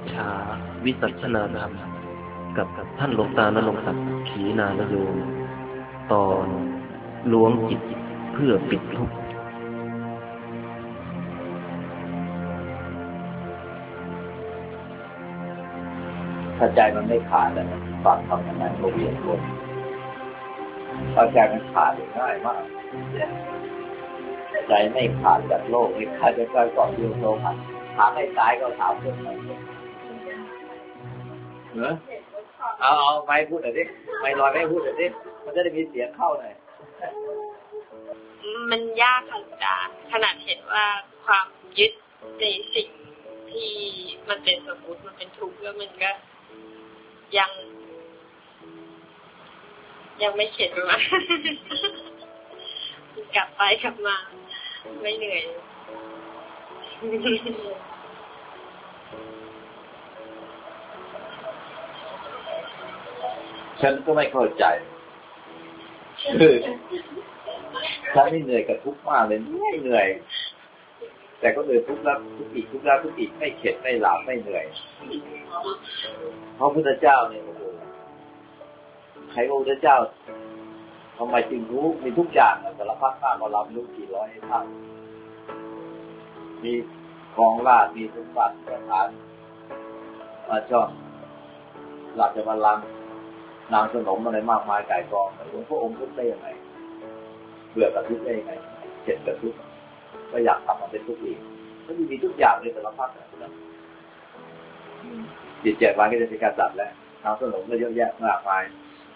ฉาวิสัชนาธรรมกับท่านหลวงตาณรงค์ศักดิ์ขีณานโยมตอนล้วงจิตเพื่อปิดทุกข์ถ้าใจมันไม่ขาดแล้วฟังทำยังไงก็เวียนวนถ้าใจมันขาดง่ายมากใจไม่ขาดจากโลกไม่ขาดจากการก่อเรื่องโลกถามให้ตายก็ถามเรื่องไหนเหรอเอาไม่พูดหน่อยดิไม่ลอยไม่พูดหน่อยดิมันจะได้มีเสียงเข้าหน่อยมันยากค่ะอาจารย์ขนาดเห็นว่าความยึดในสิ่งที่มันเป็นสมมุติมันเป็นทุกข์แล้วมันก็ยังไม่เข็ดมากลับไปกลับมาไม่เหนื่อยฉันก็ไม่เข้าใจคือฉันไม่เหนื่อยกับทุกข์มากเลยไม่เหนื่อยแต่ก็เหนื่อยทุกข์แล้วทุกข์อีกทุกข์แล้วทุกข์อีกไม่เข็ดไม่หลับไม่เหนื่อยเพราะพุทธเจ้าเนี่ยโอ้โหใครว่าพุทธเจ้าทำไมจึงรู้มีทุกอย่างสารพัดมากกว่าเราไม่รู้กี่ร้อยเท่ามีกองราชมีสมบัติสถานมาชอบหลับจะมาลังนางสนมอะไรมากมายไก่กองหลวงพ่อองค์ทุกข์ได้ยังไงเบื่อกับทุกข์ได้ยังไงเจ็บกับทุกข์ก็อยากทำมันเป็นทุกข์อีกก็มีทุกอย่างในสารพัดนะจิตเจ็บวันก็จะเป็นการตัดแล้วนางสนมก็เยอะแยะมากมาย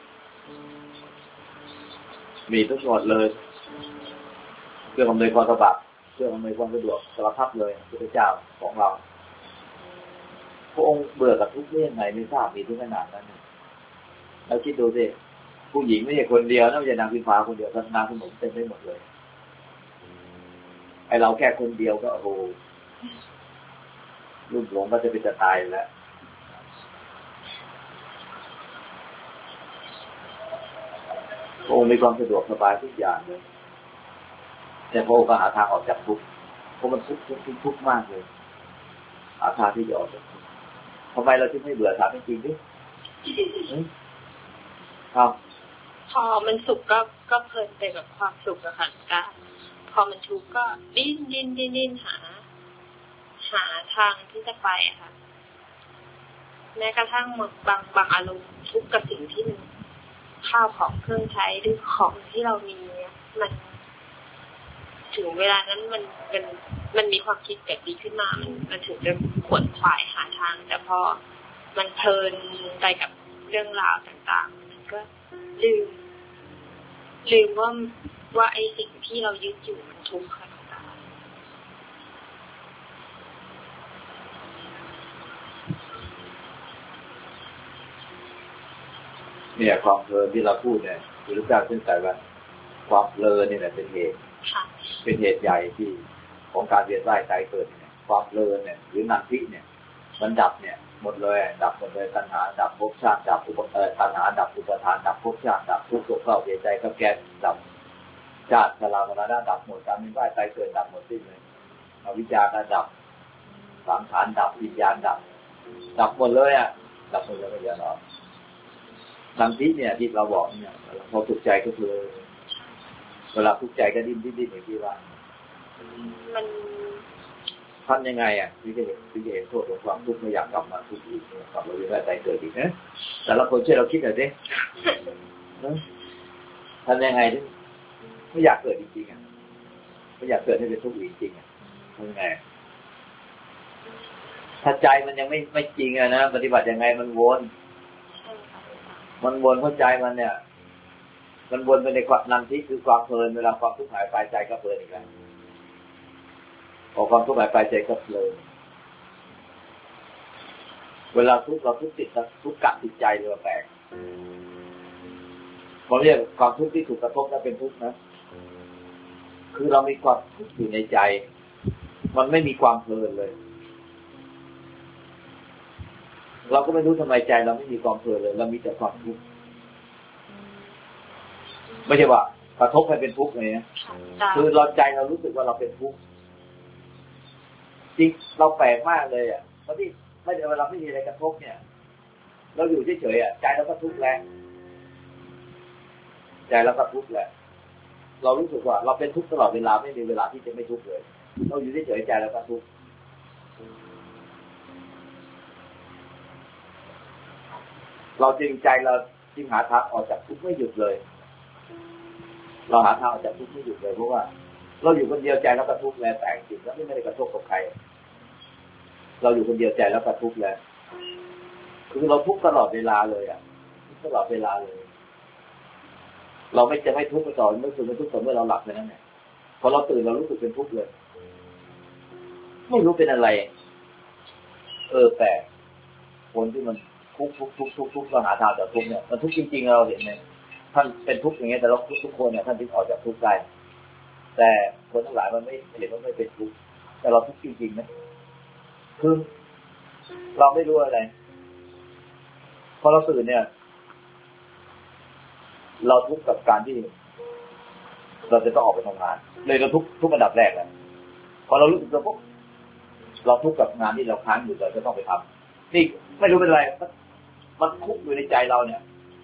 มีทุกหมดเลยเครื่องอำนวยความสะดวกเครื่องอำนวยความสะดวกสารพัดเลยพระเจ้าของเราพระองค์เบื่อกับทุกข์ได้ยังไงไม่ทราบมีทุกขนาดนั้นเราคิดดูสิผู้หญิงไม่ใช่คนเดียวนะไม่ใช่นางพิมพาคนเดียวทั้งนางสนมเต็มไปหมดเลยไอเราแค่คนเดียวก็โอ้โหรุ่มหลงก็จะเป็นจะตายแล้วพระองค์มีความสะดวกสบายทุกอย่างเลยแต่พระองค์ก็หาทางออกจากทุกข์เพราะมันทุกข์มากเลยหาทางที่จะออกจากทุกข์ทำไมเราถึงไม่เบื่อถามจริงๆดิครับพอมันสุขก็เพลินไปกับความสุขอะค่ะอาจารย์พอมันทุกข์ก็ดิ้นหาทางที่จะไปอะค่ะแม้กระทั่งบางอารมณ์ทุกข์กับสิ่งที่มันข้าวของเครื่องใช้หรือของที่เรามีเนี่ยมันถึงเวลานั้นมันมีความคิดแบบนี้ขึ้นมามันถึงจะขวนขวายหาทางแต่พอมันเพลินไปกับเรื่องราวต่างๆมันก็ลืมว่าไอ้สิ่งที่เรายึดอยู่มันทุกข์ค่ะเนี่ยความเพลินที่เราพูดเนี่ยพระพุทธเจ้าท่านตรัสว่าความเพลินนี่แหละเป็นเหตุใหญ่ที่ของการเวียนว่ายตายเกิดเนี่ยความเพลินเนี่ยหรือนันทิเนี่ยมันดับเนี่ยหมดเลยดับหมดเลยตัณหาดับภพชาติดับตัณหาดับอุปทานดับภพชาติดับทุกข์โศกเศร้าเสียใจกับแก่ดับชาติชรามรณะดับหมดการเวียนว่ายตายเกิดดับหมดสิ้นเลยอวิชชาดับสังขารดับวิญญาณดับหมดเลยอ่ะดับหมดเลยไม่เหลือหรอกนันทิเนี่ยที่เราบอกเนี่ยพอทุกข์ใจก็คือเวลาทุกข์ใจก็ดิ้นอย่างที่ว่ามันทำยังไงอ่ะที่จะเห็นโทษของความทุกข์ไม่อยากกลับมาทุกข์อีกกลับมาเวียนว่ายตายเกิดอีกนะแต่ละคนช่วยเราคิดหน่อยดิทำยังไงที่ไม่อยากเกิดจริงๆอ่ะไม่อยากเกิดให้เป็นทุกข์จริงๆอ่ะทำยังไงถ้าใจมันยังไม่จริงอ่ะนะปฏิบัติยังไงมันวนเพราะใจมันเนี่ยมันวนไปในความนันทิคือความเพลินเวลาความทุกข์หายไปใจก็เพลินอีกแล้วพอความทุกข์หายไปใจก็เพลินเวลาทุกข์เราทุกข์ติดทุกข์กัดติดใจเลยแปลกเราเรียกความทุกข์ที่ถูกกระทบนั้นเป็นทุกข์นะคือเรามีความทุกข์อยู่ในใจมันไม่มีความเพลินเลยเราก็ไม่รู้ทำไมใจเราไม่มีความเพลินเลยเรามีแต่ความทุกข์ไม่ใช่ว่ากระทบให้เป็นทุกข์เลยนะคือเราใจเรารู้สึกว่าเราเป็นทุกข์จริงเราแปลกมากเลยอ่ะเพราะที่ไม่เวลาไม่มีอะไรกระทบเนี่ยเราอยู่เฉยๆใจเราก็ทุกข์แรงใจเราก็ทุกข์แหละเรารู้สึกว่าเราเป็นทุกข์ตลอดเวลาไม่มีเวลาที่จะไม่ทุกข์เลยเราอยู่เฉยๆใจเราก็ทุกข์เราจริงใจเราจริงหาทางออกจากทุกข์ไม่หยุดเลยเราหาทางออกจากทุกข์ไม่หยุดเลยเพราะว่าเราอยู่คนเดียวใจแล้วก็ทุกข์แล้วแต่จริงแล้วไม่ได้กระทบกับใครเราอยู่คนเดียวใจแล้วก็ทุกข์แล้วคือเราทุกข์ตลอดเวลาเลยตลอดเวลาเลยเราไม่จะไม่ทุกข์ไปต่อไม่รู้สึกเป็นทุกข์ต่อเมื่อเราหลับไปนั่นแหละพอเราตื่นเรารู้สึกเป็นทุกข์เลยไม่รู้เป็นอะไรแต่คนที่มันทุกข์เราหาทางจากทุกข์เนี่ยมันทุกข์จริงๆเราเห็นไหมท่านเป็นทุกข์อย่างเงี้ยแต่เราทุกคนเนี่ยท่านถึงออกจากทุกข์ได้แต่คนทั้งหลายมันไม่เห็นว่าไม่เป็นทุกข์แต่เราทุกข์จริงๆนะคือเราไม่รู้อะไรพอเราตื่นเนี่ยเราทุกข์กับการที่เราจะต้องออกไปทำงานเลยเราทุกข์อันดับแรกเลยพอเรารู้สึกตัวปุ๊บเราทุกข์กับงานที่เราค้างอยู่เราจะต้องไปทำนี่ไม่รู้เป็นไรมันทุกข์อยู่ในใจเราเนี่ย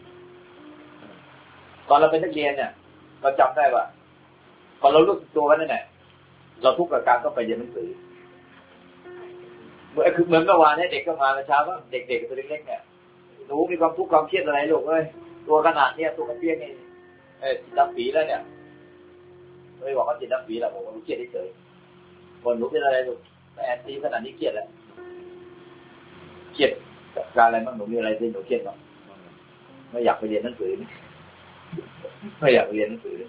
ตอนเราเป็นนักเรียนเนี่ยเราจำได้ว่าพอเรารู้สึกตัวว่านั่นแหละเราทุกข์กับการต้องไปเรียนหนังสือเหมือนเมื่อวานให้เด็กก็มาเช้าว่าเด็กๆตัวเล็กๆเนี่ยหนูมีความทุกข์ความเครียดอะไรลูกเอ้ยตัวขนาดเนี้ยตัวกระเพี้ยนนี่จิตดำปีแล้วเนี่ยเลยบอกว่าจิตดำปีแล้วผมว่าเครียดเฉยๆคนหนูเป็นอะไรลูกแอนตี้ขนาดนี้เครียดแล้วเครียดกับการอะไรบ้างหนูมีอะไรที่หนูเครียดบ้างไม่อยากไปเรียนหนังสือไม่อยากไปเรียนหนังสือ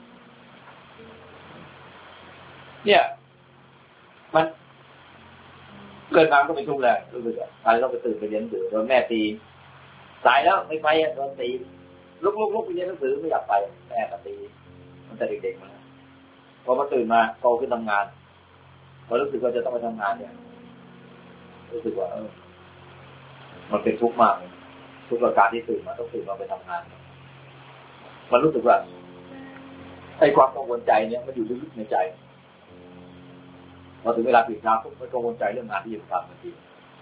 เนี่ยมันเกิดมาก็เป็นทุกข์แล้วรู้สึกว่าตายต้องไปตื่นไปเรียนหนังสือโดนแม่ตีสายแล้วไม่ไปโดนตีลุกไปเรียนหนังสือไม่อยากไปแม่ก็ตีมันแต่เด็กๆมาพอมาตื่นมาโตขึ้นทำงานพอรู้สึกว่าจะต้องไปทำงานเนี่ยรู้สึกว่ามันเป็นทุกข์มากทุกประการที่ตื่นมาต้องตื่นมาไปทำงานมันรู้สึกว่าไอ้ความกังวลใจเนี่ยมันอยู่ลึกๆในใจพอถึงเวลาตื่นเช้าปุ๊บมันกังวลใจเรื่องงานที่จะทำทันที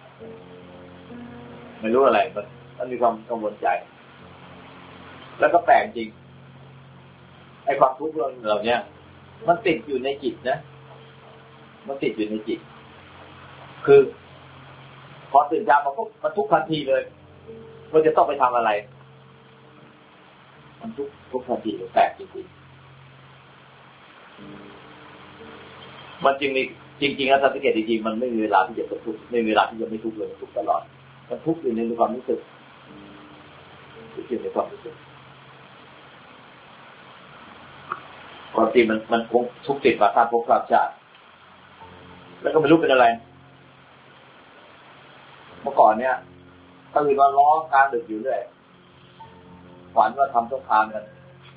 ไม่รู้อะไรมันมีความกังวลใจแล้วก็แปลกจริงไอ้ความทุกข์เหล่านี้มันติดอยู่ในจิตนะมันติดอยู่ในจิตคือพอตื่นเช้ามาปุ๊บมันทุกข์ทันทีเลยมันจะต้องไปทำอะไรมันทุกข์ทันทีแปลกจริงๆมันจริงๆแล้วสังเกตจริงๆมันไม่มีเวลาที่จะทุกข์ไม่มีเวลาที่จะไม่ทุกข์เลยทุกข์ตลอดมันทุกข์อยู่ในความรู้สึกอยู่ในความรู้สึกความจริงมันคงทุกข์ติดมาข้ามภพข้ามชาติแล้วก็ไม่รู้เป็นอะไรเมื่อก่อนเนี่ยตื่นมาร้องกลางดึกอยู่เรื่อยฝันว่าทำสงครามกัน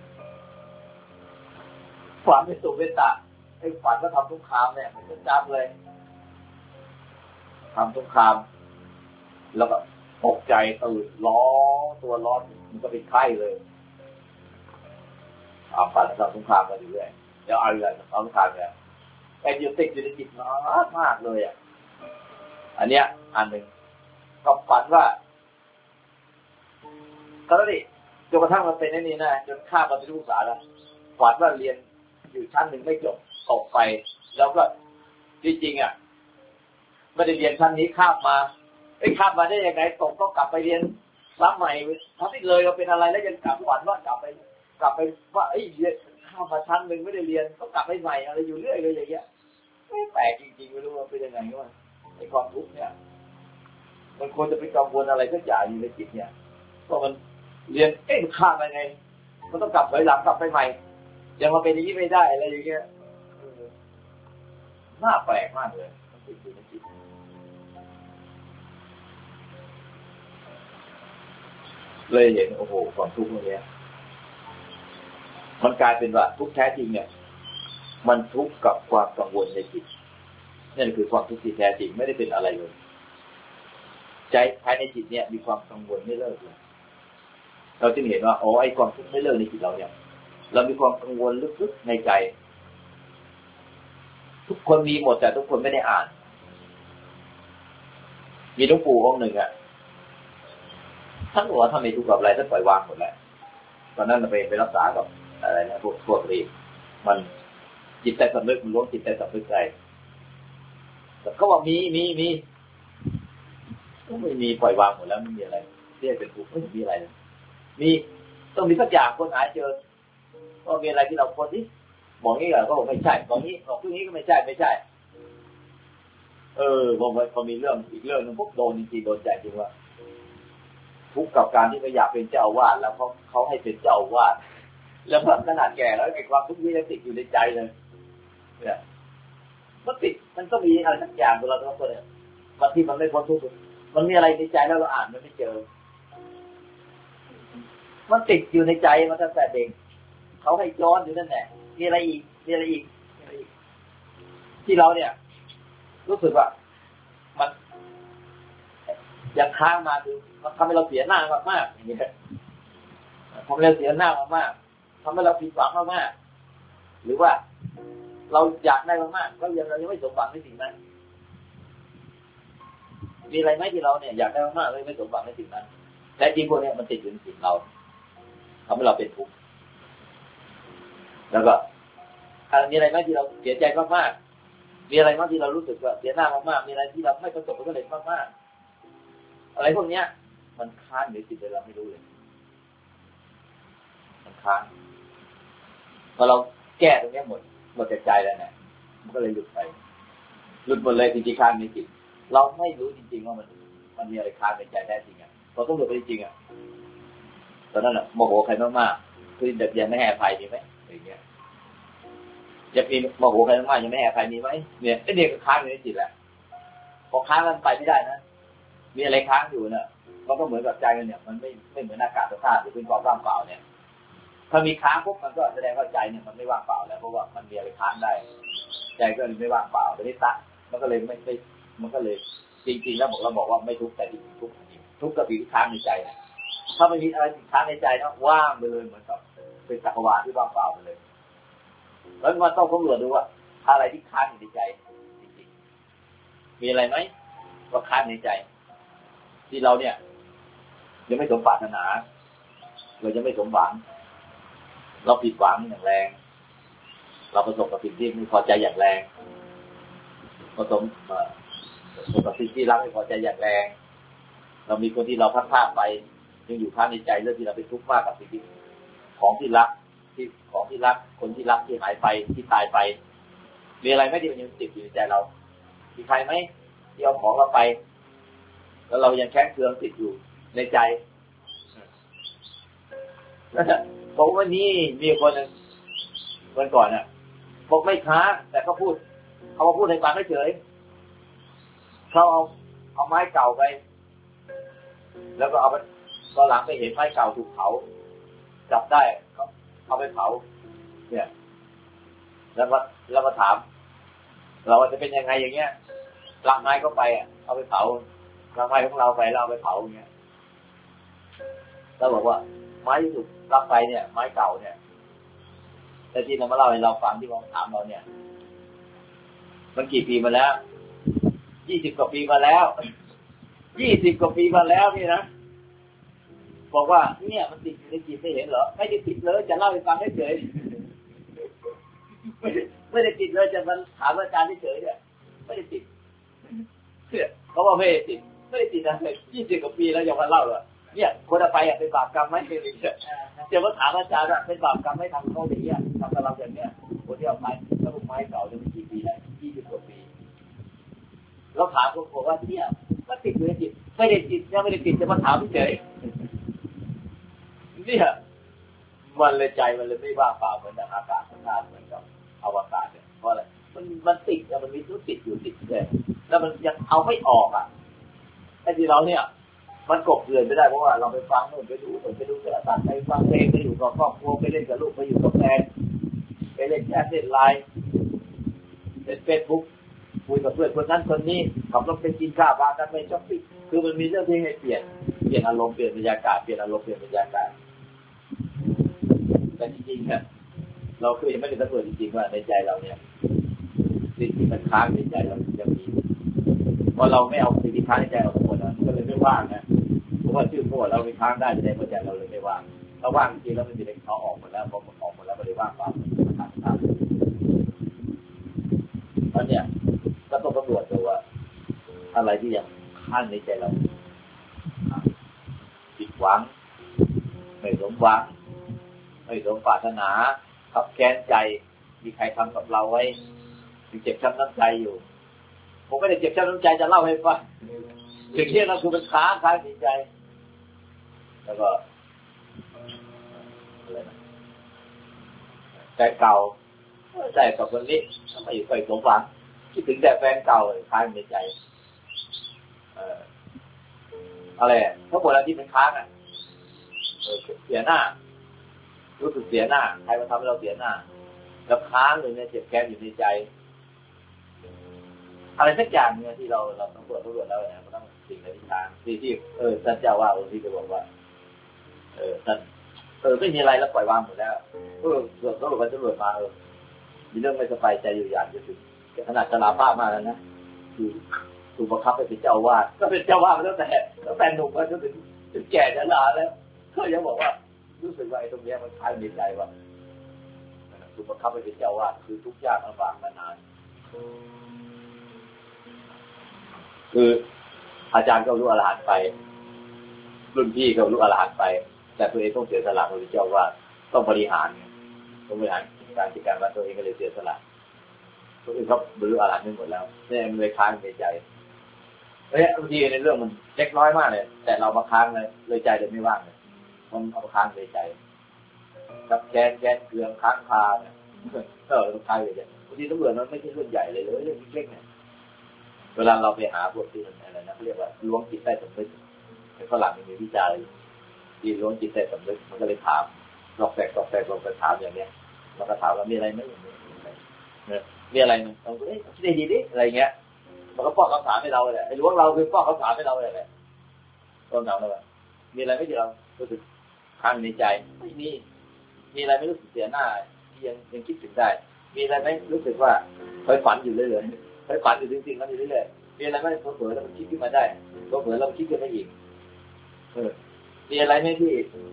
ฝันไม่สุขไม่ตะไอ้ฝันว่าทำสงครามเนี่ยมันจะจับเลยทำสงครามแล้วก็ตกใจตื่นร้องตัวร้อนมันก็เป็นไข้เลยฝันทำสงครามกันอยู่เรื่อยเดี๋ยวเอาอะไรทำสงครามเนี่ยไอ้ยึดติดอยู่ในจิตมากเลยอันเนี้ยอันหนึ่งก็ฝันว่าตอนนี้จนกระทั่งมันเป็นนี่นะจนข้ามมาเป็นลูกสาวแล้วฝันว่าเรียนอยู่ชั้นหนึ่งไม่จบตกไปแล้วก็จริงๆไม่ได้เรียนชั้นนี้ข้ามมาข้ามมาได้ยังไงตกก็กลับไปเรียนซ้ำใหม่ทั้งที่เลยเราเป็นอะไรแล้วยังกลับฝันว่ากลับไปว่าเรียนข้ามมาชั้นหนึ่งไม่ได้เรียนก็กลับไปใหม่อะไรอยู่เรื่อยเลยอย่างเงี้ยไม่แปลกจริงๆไม่รู้ว่าเป็นยังไงวะไอ้ความทุกข์เนี่ยมันควรจะเป็นกังวลอะไรสักอย่างอยู่ในจิตเนี่ยเพราะมันเรียนมันข้ามไปไงมันต้องกลับไปหลังกลับไปใหม่ยังมาเป็นอย่างนี้ไม่ได้อะไรอย่างเงี้ยน่าแปลกมากเลยมันติดอยู่ในจิตเลยเห็นโอ้โหความทุกข์ตรงนี้มันกลายเป็นว่าทุกข์แท้จริงเนี่ยมันทุกข์กับความกังวลในจิตนั่นคือความทุกข์ที่แท้จริงไม่ได้เป็นอะไรเลยใจภายในจิตเนี่ยมีความกังวลไม่เลิกเลยเราจึงเห็นว่าไอ้ความทุกข์ไม่เลิกในจิตเราเนี่ยเรามีความกังวลลึกๆในใจทุกคนมีหมดแต่ทุกคนไม่ได้อ่านมีหลวงปู่องค์หนึ่งท่านบอกว่าถ้าไม่ทุกข์กับอะไรท่านปล่อยวางหมดแล้วตอนนั้นเราไปรักษากับอะไรนะพวกนี้มันจิตใจสำนึกมันล้วงจิตใจสำนึกใจแต่เขาบอกมีก็ไม่มีปล่อยวางหมดแล้วไม่มีอะไรเรียกเป็นทุกข์ไม่มีอะไรเลยมีต้องมีสักอย่างคนหาเจอก็มีอะไรที่เราคนที่บอกงี้ก็บอกไม่ใช่บอกนี้บอกพวกนี้ก็ไม่ใช่พอมีเรื่องอีกเรื่องนึงพวกโดนจริงๆโดนใจจริงว่าทุกข์กับการที่ไม่อยากเป็นเจ้าอาวาสแล้วเขาให้เป็นเจ้าอาวาสแล้วพอขนาดแก่แล้วไอ้ความทุกข์นี้ยังติดอยู่ในใจเลยเนี่ยมันติดมันก็มีอะไรสักอย่างตัวเราทุกคนเนี่ยบางทีมันไม่พ้นทุกข์มันมีอะไรในใจแล้วเราอ่านมันไม่เจอมันติดอยู่ในใจมาตั้งแต่เด็กเขาให้ย้อนอยู่นั่นแหละมีอะไรอีกที่เราเนี่ยรู้สึกว่ามันยังค้างมาคือมันทำให้เราเสียหน้ามากๆอย่างเงี้ยทำให้เราเสียหน้ามากๆทำให้เราผิดหวังมากๆหรือว่าเราอยากได้มากๆเรายังไม่สมหวังในสิ่งนั้นมีอะไรไหมที่เราเนี่ยอยากได้มากๆเลยไม่สมหวังในสิ่งนั้นแต่จริงพวกนี้มันติดอยู่ในสิ่งเราทำให้เราเป็นทุกข์แล้วก็มีอะไรไหมที่เราเสียใจมากๆมีอะไรบ้างที่เรารู้สึกว่าเสียหน้ามากๆมีอะไรที่เราไม่ประสบผลสำเร็จมากๆอะไรพวกนี้มันค้างอยู่ในจิตเราไม่รู้เลยมันค้างพอเราแก้ตรงนี้หมดจากใจแล้วเนี่ยมันก็เลยหลุดไปหลุดหมดเลยจริงๆค้างในจิตเราไม่รู้จริงๆว่ามันมีอะไรค้างในใจแท้จริงเราต้องหลุดไปจริงตอนนั้นโมโหใครมากๆคือแบบยังไม่ให้อภัยมีไหมอย่างเงี้ยจะมีโมโหใครมากๆยังไม่ให้อภัยมีไหมเนี่ยไอ้เนี่ยก็ค้างอยู่ในจิตแหละพอค้างมันไปไม่ได้นะมีอะไรค้างอยู่เนี่ยมันก็เหมือนกับใจเนี่ยมันไม่เหมือนอากาศธาตุหรือเป็นความว่างเปล่าเนี่ยถ้ามีค้างปุ๊บมันก็แสดงว่าใจเนี่ยมันไม่ว่างเปล่าแล้วเพราะว่ามันมีอะไรค้างได้ใจก็เลยไม่ว่างเปล่าแต่นี่ตั๊กมันก็เลยไม่มันก็เลยจริงๆแล้วเราบอกว่าไม่ทุกข์แต่จริงๆทุกข์กับสิ่งที่ค้างในใจนะถ้าไม่มีอะไรติดค้างในใจนะว่างไปเลยเหมือนกับเป็นจักรวาลที่ว่างเปล่าไปเลยแล้วมันต้องสำรวจดูว่าอะไรที่ค้างอยู่ในใจจริงๆมีอะไรไหมว่าค้างในใจที่เราเนี่ยยังไม่สมปรารถนาเรายังไม่สมหวังเราผิดหวังอย่างแรงเราประสบกับสิ่งที่ไม่พอใจอย่างแรงประสบกับสิ่งที่รักไม่พอใจอย่างแรงเรามีคนที่เราพลาดไปยังอยู่ค้างในใจเรื่องที่เราเป็นทุกข์มากกับสิ่งที่ของที่รักคนที่รักที่หายไปที่ตายไปมีอะไรไม่ที่มันยังติดอยู่ในใจเรามีใครไหมที่เอาของเราไปแล้วเรายังแค้นเคืองติดอยู่ในใจบอกว่านี่มีคนนึงวันก่อนน่ะบอกไม่ค้าแต่เขาพูดเขามาพูดในฟังเฉยเขาเอาไม้เก่าไปแล้วก็เอาไปตอนหลังไปเห็นไม้เก่าถูกเผาจับได้ก็เอาไปเผาเนี่ยแล้วมาถามเราจะเป็นยังไงอย่างเงี้ยลักไม้ก็ไปเอาไปเผาลักไม้ของเราไปเราเอาไปเผาอย่างเงี้ยเราบอกว่าไม้ที่ถูกลักไปเนี่ยไม้เก่าเนี่ยแต่ที่เรามาเล่าให้เราฟังที่เขาถามเราเนี่ยมันกี่ปีมาแล้ว20 กว่าปีมาแล้ว20 กว่าปีมาแล้วนี่นะบอกว่าเนี่ยมันติดอยู่ในจิตไม่เห็นเหรอไม่ได้ติดเลยจะเล่าให้ฟังเฉยไม่ได้ติดเลยจะมาถามอาจารย์เฉยเนี่ยไม่ได้ติดเขาบอกไม่ได้ติดนะ20 กว่าปีแล้วยังมาเล่าเลยเนี่ยคนเอาไปเป็นบาปกรรมไหมจะมาถามอาจารย์ว่าเป็นบาปกรรมไม่ทำเขาอย่างเงี้ยทำกับเราอย่างเนี้ยคนที่เอาไปแล้วไม้เก่าจะมีกี่ปีแล้ว20 กว่าปีเราถามเขาบอกว่าเนี่ยมันติดอยู่ในจิตไม่ได้ติดยังไม่ได้ติดจะมาถามเฉยเนี่ยมันเลยใจมันเลยไม่ว่างเปล่าเหมือนอากาศธาตุเหมือนกับอวกาศเนี่ยเพราะอะไรมันติดแล้วมันมีตัวติดอยู่ติดเลยแล้วมันยังเอาไม่ออกไอ้ที่เราเนี่ยมันกบเกลื่อนไม่ได้เพราะว่าเราไปฟังนู่นไปดูโทรศัพท์ไปฟังเพลงไปอยู่กับครอบครัวไปเล่นกับลูกไปอยู่กับแฟนไปเล่นแชทเล่นไลน์เล่นเฟซบุ๊กคุยกับเพื่อนคนนั้นคนนี้ขับรถไปกินข้าวพากันไปช้อปปิ้งคือมันมีเรื่องที่ให้เปลี่ยนอารมณ์เปลี่ยนบรรยากาศเปลี่ยนอารมณ์เปลี่ยนบรรยากาศแต่จริงๆเนี่ยเราคือยังไม่ได้สังเกตจริงๆว่าในใจเราเนี่ยสิ่งที่มันค้างในใจเรายังมีเพราะเราไม่เอาสิ่งที่ค้างในใจออกหมดว่างนะเพราะว่าชื่อพวกเราไปค้างได้ในประจันเราเลยไม่ว่างถ้าว่างจริงแล้วมันจะได้เขาออกหมดแล้วพอออกหมดแล้วก็เลยว่างเปล่าครับเพราะเนี่ยก็ต้องตำรวจดูว่าอะไรที่ยังค้างในใจเราผิดหวังไม่สมหวังไม่สมปรารถนาขับแค้นใจมีใครทำกับเราไว้เจ็บช้ำน้ำใจอยู่ผมไม่ได้เจ็บช้ำน้ำใจจะเล่าให้ฟังสิ่งที่เราคือเป็นค้างในใจแล้วก็อะไรนะแฟนเก่าใจกับคนนี้ไม่เคยสมหวังคิดถึงแต่แฟนเก่าค้างในใจอะไรทั้งหมดอะไรที่เป็นค้างเสียหน้ารู้สึกเสียหน้าใครมาทำให้เราเสียหน้าแล้วค้างอยู่ในเจ็บแค้นอยู่ในใจอะไรสักอย่างเนี่ยที่เราต้องตรวจแล้วเนี่ยมันต้องสิ่งในทางที่ท่านเจ้าว่าองค์ที่จะบอกว่าท่านไม่มีอะไรแล้วปล่อยวางหมดแล้วตรวจไปตรวจมามีเรื่องไม่สบายใจอยู่อย่างจะถึงขนาดชราภาพมากแล้วนะถูกบังคับไปเป็นเจ้าวาดก็เป็นเจ้าวาดมาตั้งแต่หนุ่มจนถึงแก่ชราแล้วก็ยังบอกว่ารู้สึกว่าไอ้ตรงนี้มันคล้ายในใจว่าถูกบังคับไปเป็นเจ้าวาดคือทุกข์ยากลำบากมานานคืออาจารย์ก็รู้อรหันต์ไปรุ่นพี่ก็รู้อรหันต์ไปแต่ตัวเองต้องเสียสละเป็นเจ้าวาดต้องบริหารการจัดการว่าตัวเองก็เลยเสียสละตัวอื่นเขาบรรลุอรหันต์ไปหมดแล้วเนี่ยมันเลยค้างในใจบางทีในเรื่องมันเล็กน้อยมากเลยแต่เรามาค้างเลยใจเลยไม่ว่างเลยมันเอาค้างในใจกับแกนเกลืองค้างคาเนี่ยเราค้างในใจบางทีตำรวจมันไม่ใช่เรื่องใหญ่เลยเรื่องเล็กๆเนี่ยเวลาเราไปหาพวกที่อะไรนะเรียกว่าล้วงจิตใต้สำนึกในฝรั่งมีวิจัยที่ล้วงจิตใต้สำนึกมันก็เลยถามลอกแตกลองไปถามอย่างเนี้ยมันก็ถามว่ามีอะไรไหมมีอะไรมั้ยเราคิดได้ดีดิอะไรเงี้ยมันก็ป้อนคำถามให้เราเลยไอ้ล้วงเราคือป้อนคำถามให้เราเลยแหละต้นหนาวเลยมีอะไรไม่ที่เรารู้สึกค้างในใจไม่มีอะไรไม่รู้สึกเสียหน้าที่ยังคิดถึงได้มีอะไรไม่รู้สึกว่าเคยฝันอยู่เรื่อยๆเคยฝันอยู่จริงๆแล้วอยู่เรื่อยๆมีอะไรไม่เผลอแล้วมันคิดขึ้นมาได้เผลอเราคิดขึ้นมาอีกมีอะไรไม่ที่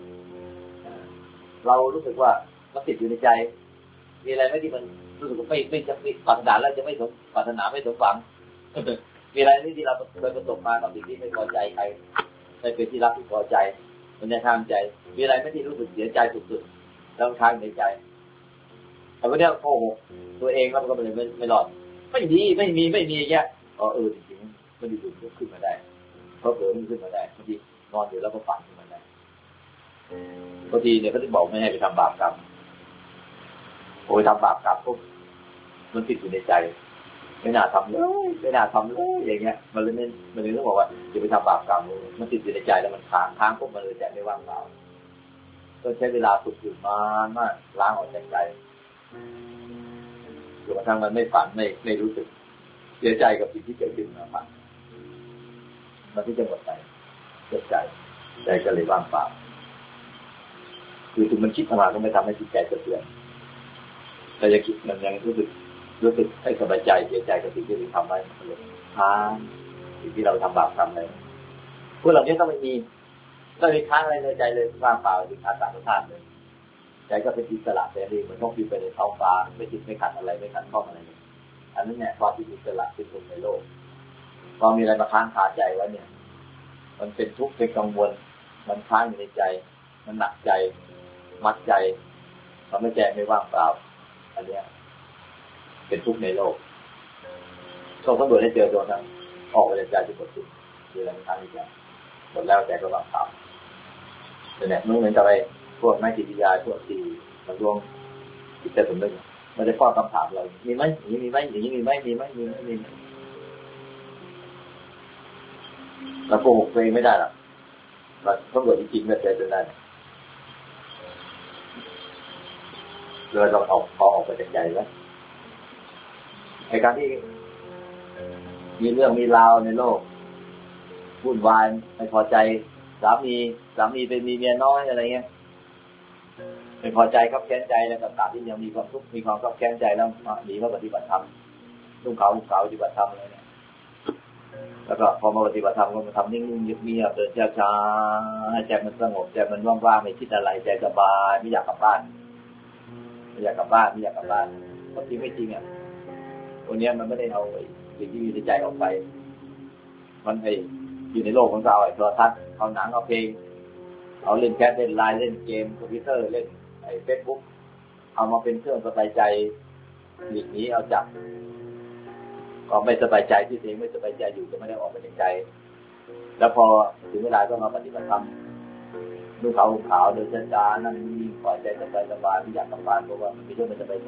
เรารู้สึกว่ามันติดอยู่ในใจมีอะไรไม่ที่มันรู้สึกว่าไม่จะปรารถนาแล้วจะไม่สมปรารถนาไม่สมหวังมีอะไรที่เราเคยประสบมากับสิ่งที่ไม่พอใจใครไม่เป็นที่รักที่พอใจมันจะทางใจมีอะไรไม่ที่รู้สึกเสียใจสุดๆแล้วค้างในใจแต่วันนี้โกหกตัวเองแล้วมันก็ไม่รอดไม่มีแค่จริงๆมันดูดขึ้นมาได้เพราะเผลอมันขึ้นมาได้บางทีนอนอยู่แล้วก็ฝันขึ้นมาได้บางทีเนี่ยเขาจะบอกไม่ให้ไปทำบาปกรรมโอ้ยทำบาปกรรมปุ๊บมันติดอยู่ในใจไม่น่าทำเลยอย่างเงี้ยมันเลยต้องบอกว่าจะไปทำบาปกรรมมันติดอยู่ในใจแล้วมันค้างปุ๊บมันเลยใจไม่ว่างเปล่าต้องใช้เวลาฝึกอยู่มากล้างออกจากใจจนกระทั่งมันไม่ฝันไม่รู้สึกเสียใจกับสิ่งที่เกิดขึ้นมามันที่จะหมดไปเสียใจก็เลยว่างเปล่าคือถึงมันคิดมาก็ไม่ทำให้จิตใจกระเทือนแต่ยังคิดมันยังรู้สึกให้สบายใจเสียใจกับสิ่งที่เราทำไว้มันเลยสิ่งที่เราทำบาปทำอะไรพวกเหล่านี้ต้องไม่มีค้างอะไรในใจเลยว่างเปล่าถึงขาดสารธาตุเลยใจก็เป็นอิสระเสรีเหมือนนกบินไปในท้องฟ้าไม่ติดไม่ขัดอะไรไม่ขัดข้องอะไรเลยอันนั้นเนี่ยความเป็นอิสระเป็นสุขในโลกพอมีอะไรมาค้างคาใจไว้เนี่ยมันเป็นทุกข์เป็นกังวลมันค้างอยู่ในใจมันหนักใจมัดใจทำให้ใจไม่ว่างเปล่าอันเนี้ยเป็นทุกข์ในโลกต้องสำรวจให้เจอตัวนั้นออกไปจากใจที่หมดทุกข์คืออะไรค้างในใจหมดแล้วใจก็ว่างเปล่าแต่เนี่ยเหมือนกับไอ้พวกนักจิตวิทยาพวกที่มันรวมจิตใจสมนึกมันจะป้อนคำถามเรามีไหมอย่างนี้มีไหมอย่างนี้มีไหมเราโกหกตัวเองไม่ได้หรอกเราต้องเกิดจริงๆเมื่อใจจนได้เราต้องออกไปจากใจแล้วในการที่มีเรื่องมีราวในโลกวุ่นวายไม่พอใจสามีไปมีเมียน้อยอะไรเงี้ยไม่พอใจครับแค้นใจแล้วกับตาที่ยังมีความทุกข์มีความแค้นใจแล้วหนีมาปฏิบัติธรรมนุ่งขาวปฏิบัติธรรมอะไรเนี่ยแล้วก็พอมาปฏิบัติธรรมก็มาทำนิ่งๆเงียบๆเดินช้าๆให้ใจมันสงบใจมันว่างๆไม่คิดอะไรใจสบายไม่อยากกลับบ้านไม่อยากกลับบ้านบางทีไม่จริงอ่ะวันนี้มันไม่ได้เอาสิ่งที่มีในใจออกไปมันไปอยู่ในโลกของเราโทรทัศน์เอาหนังเอาเพลงเอาเล่นแชทเล่นไลน์เล่นเกมคอมพิวเตอร์เล่นเฟซบุ๊กเอามาเป็นเครื่องสบายใจหลีกหนีเอาจากก็ไม่สบายใจที่ตัวเองไม่สบายใจอยู่ก็ไม่ได้ออกไปจากใจแล้วพอถึงเวลาก็มาปฏิบัติธรรมนุ่งขาวห่มขาวเดินช้าๆนั่งนิ่งปล่อยใจสบายๆไม่อยากกลับบ้านเพราะว่ามันเป็นเรื่องไม่สบายใจ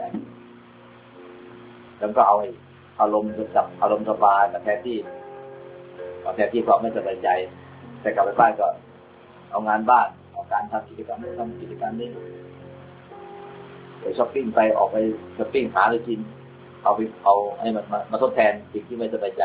แล้วก็เอาอารมณ์สบายมาแทนที่ความไม่สบายใจแต่กลับไปบ้านก็เอางานบ้านเอาการทำกิจกรรมนี้ไปช้อปปิ้งไปออกไปช้อปปิ้งหาอะไรกินเอาให้มันมาทดแทนสิ่งที่ไม่สบายใจ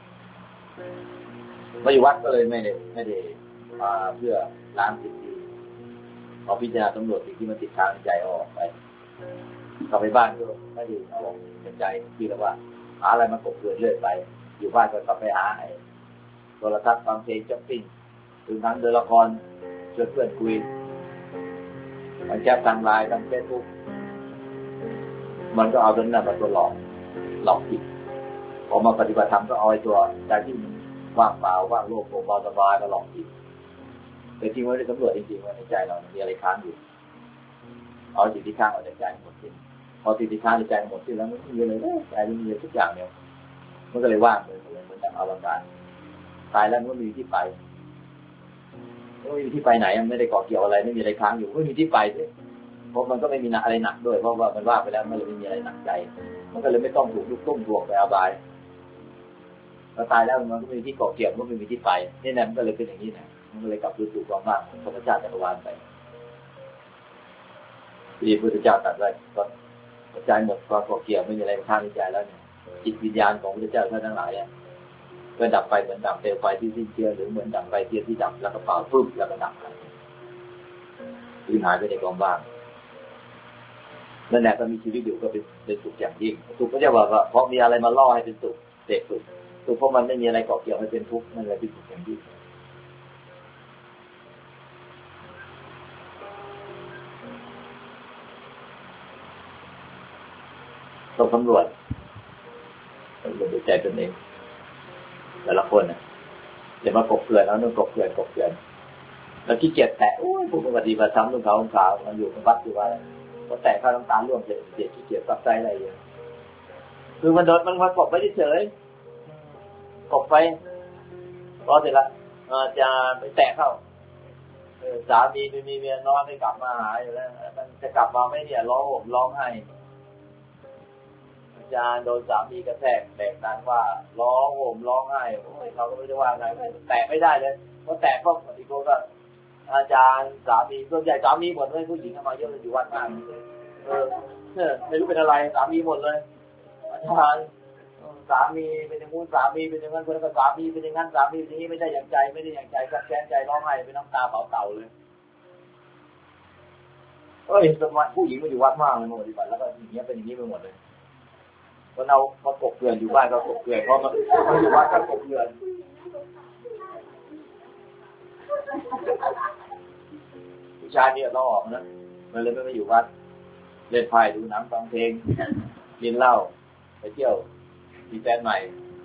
มาอยู่วัดก็เลยไม่ได้มาเพื่อล้างสิ่งที่เอาพิจารณาตำรวจสิ่งที่มันติดค้างในใจออกไปกลับไปบ้านก็ไม่ได้เอาออกจากใจที่แล้วว่าหาอะไรมากบเกลื่อนเรื่อยไปอยู่บ้านก็กลับไปหาโทรทัศน์ฟังเพลงช้อปปิ้งดูหนังดูละครชวนเพื่อนคุยทางแชททางไลน์ทางเฟซบุ๊กมันก็เอาตัวนั้นมาตัวหลอกจิตพอมาปฏิบัติธรรมก็เอาไอ้ตัวใจที่มันว่างเปล่าว่างโลกโปร่งเบาสบายมาหลอกจิตแต่จริงว่าได้สำรวจจริงๆว่าในใจเรามีอะไรค้างอยู่เอาสิ่งที่ค้างออกจากใจหมดสิ้นพอสิ่งที่ค้างในใจหมดสิ้นแล้วมันไม่มีอะไรเลยใจมันมีทุกอย่างเนี่ยมันก็เลยว่างเลยเหมือนกับอวกาศตายแล้วมันก็มีที่ไปไม่มีที่ไปไหนมันไม่ได้เกาะเกี่ยวอะไรไม่มีอะไรค้างอยู่ไม่มีที่ไปเลยเพราะมันก็ไม่มีอะไรหนักด้วยเพราะว่ามันว่างไปแล้วมันเลยไม่มีอะไรหนักใจมันก็เลยไม่ต้องถูกลุกตุ้มถ่วงไปอบายแล้วตายแล้วมันก็ไม่มีที่เกาะเกี่ยวมันไม่มีที่ไปนี่แหละมันก็เลยเป็นอย่างนี้นะมันก็เลยกลับสู่ความว่างธรรมชาติจักรวาลไปที่พระพุทธเจ้าตรัสไว้ก็กระจายหมดความเกาะเกี่ยวไม่มีอะไรค้างในใจแล้วเนี่ยจิตวิญญาณของพระพุทธเจ้าท่านทั้งหลายเนี่ยก็ดับไปเหมือนดับเปลวไฟที่สิ้นเชื้อหรือเหมือนดับไฟเทียนที่ดับแล้วก็เป่าปุ๊บแล้วก็ดับไปคือหายไปในความว่างนั่นแหละก็มีชีวิตอยู่ก็เป็นสุขอย่างยิ่งสุขก็จะบอกว่าเพราะมีอะไรมาล่อให้เป็นสุขเสพสุขเพราะมันไม่มีอะไรเกาะเกี่ยวให้เป็นทุกข์นั่นแหละเป็นสุขอย่างยิ่งต้องสำรวจดูใจตนเองแต่ละคนเนี่ยอย่ามากบเกลื่อนแล้วนู่นกบเกลื่อนแล้วขี้เกียจแตะพวกปฏิบัติธรรมนุ่งขาวมันอยู่กับวัดอยู่ว่าก็แตะข้าวน้ำตาลร่วมเสียขี้เกียจซับไซอะไรอย่างคือมันโดนมันกบไปเฉยกบไปพอเสร็จละจะไปแตะเข้าสามีไม่มีเมียนอนไม่กลับมาหาอยู่แล้วมันจะกลับมาไม่เนี่ยร้องห่มร้องไห้อาจารย์โดนสามีกระแทกแบกนั้นว่าร้องห่มร้องไห้โอ้ยเขาก็ไม่ได้ว่าไงแตะไม่ได้เลยเพราะแตะก็อีกคนก็อาจารย์สามีส่วนใหญ่สามีหมดเลยผู้หญิงมาเยอะเลยอยู่วัดมากไม่รู้เป็นอะไรสามีหมดเลยอาจารย์สามีเป็นอย่างงู้นสามีเป็นอย่างนั้นคนก็สามีเป็นอย่างนั้นสามีเป็นอย่างนี้ไม่ได้อย่างใจกับแค้นใจร้องไห้เป็นน้ำตาเผาเต่าเลยสมัยผู้หญิงมาอยู่วัดมากเลยมาปฏิบัติแล้วก็อย่างเงี้ยเป็นอย่างนี้ไปหมดเลยพอเราพอกบเกลื่อนอยู่บ้านก็กบเกลื่อนพอมาอยู่วัดก็กบเกลื่อนผู้ชายเนี่ยต้องออกนะมันเลยไม่อยู่วัดเล่นไพ่ดูหนังฟังเพลงกินเหล้าไปเที่ยวมีแฟนใหม่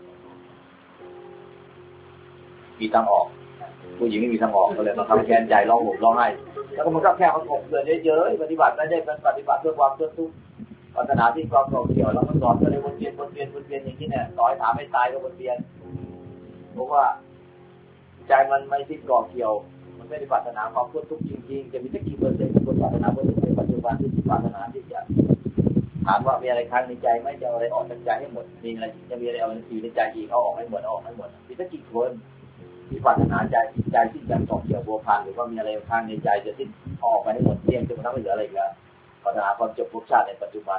มีทางออกผู้หญิงไม่มีทางออกก็เลยมาทำแค้นใจร้องห่มร้องไห้แล้วก็มันก็แค่เขากบเกลื่อนเยอะๆปฏิบัติไม่ได้เป็นปฏิบัติเพื่อความเพื่อทุกข์ปัญหาที่ความเกาะเกี่ยวแล้วมันสอนก็เลยวนเวียนอย่างนี้เนี่ยต่อยถามให้ตายก็วนเวียนเพราะว่าใจมันไม่ที่เกาะเกี่ยวมันไม่ได้ปรารถนาความพ้นทุกข์จริงๆจะมีสักกี่เปอร์เซ็นต์คนปรารถนาพ้นทุกข์ในปัจจุบันที่ปรารถนาที่จะถามว่ามีอะไรค้างในใจไม่จะเอาอะไรออกจากใจให้หมดมีอะไรจะมีอะไรเอาอยู่ในใจอีกเอาออกให้หมดมีสักกี่คนที่ปรารถนาใจที่จะเกาะเกี่ยวบัวพันหรือว่ามีอะไรค้างในใจจะสิ้นออกไปให้หมดเที่ยงจนกระทั่งไม่เหลืออะไรอีกแล้วปรารถนาความจบภพชาติในปัจจุบัน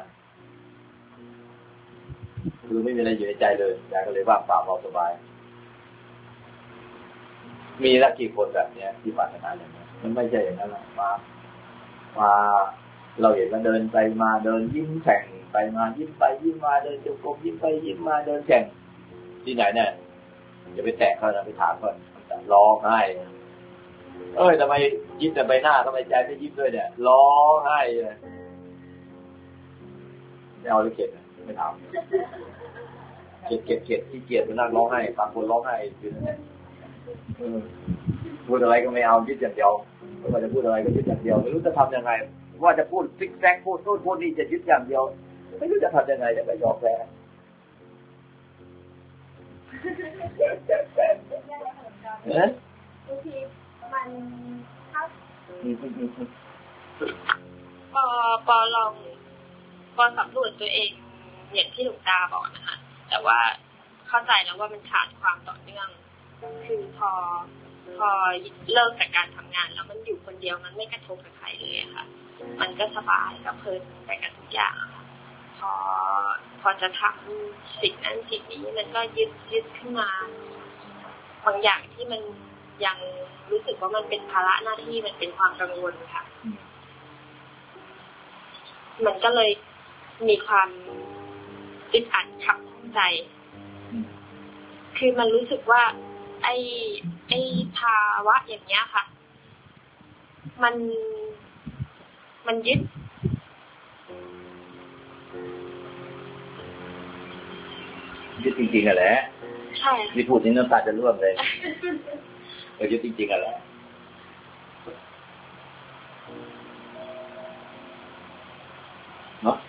คือไม่มีอะไรอยู่ในใจเลยใจก็เลยว่างเปล่าเบาสบายมีละกี่คนแบบนี้ที่ปรารถนาอย่างนี้มันไม่ใช่อย่างนั้นหรอกมาเราเห็นว่าเดินไปมาเดินยิ้มแฉ่งไปมายิ้มไปยิ้มมาเดินจงกรมยิ้มไปยิ้มมาเดินแฉ่งที่ไหนเนี่ยอย่าไปแตะเขานะไปถามเขาร้องไห้ทำไมยิ้มแต่ใบหน้าทำไมใจไม่ยิ้มด้วยเนี่ยร้องไห้เลยไม่เอาเลยเข็ดไม่ถามเข็ดที่เกียดไปนั่งร้องไห้ฟังคนร้องไห้อยู่นั่นพูดอะไรก็ไม่เอายึดอย่างเดียวไม่ว่าจะพูดอะไรก็ยึดอย่างเดียวไม่รู้จะทำยังไงว่าจะพูดซิกแซกพูดโน่นพูดนี่จะยึดอย่างเดียวไม่รู้จะทำยังไงจะไปยอมแพ้บางทีมันปอลองปอสำรวจตัวเองอย่างที่หลวงตาบอกนะคะแต่ว่าเข้าใจแล้วว่ามันขาดความต่อเนื่องคือพอเลิกจากการทำงานแล้วมันอยู่คนเดียวมันไม่กระทบกับใครเลยค่ะมันก็สบายก็เพลินไปกับทุกอย่างค่ะพอจะทำสิ่งนั้นสิ่งนี้มันก็ยึดขึ้นมาบางอย่างที่มันยังรู้สึกว่ามันเป็นภาระหน้าที่มันเป็นความกังวลค่ะมันก็เลยมีความอึดอัดขับข้องใจคือมันรู้สึกว่าไอ้ภาวะอย่างเงี้ยค่ะมันยึดจริงๆอะแหละใช่ที่พูดนี้น้ำตาจะร่วงเลยยึดจริงๆอะแหละเนาะ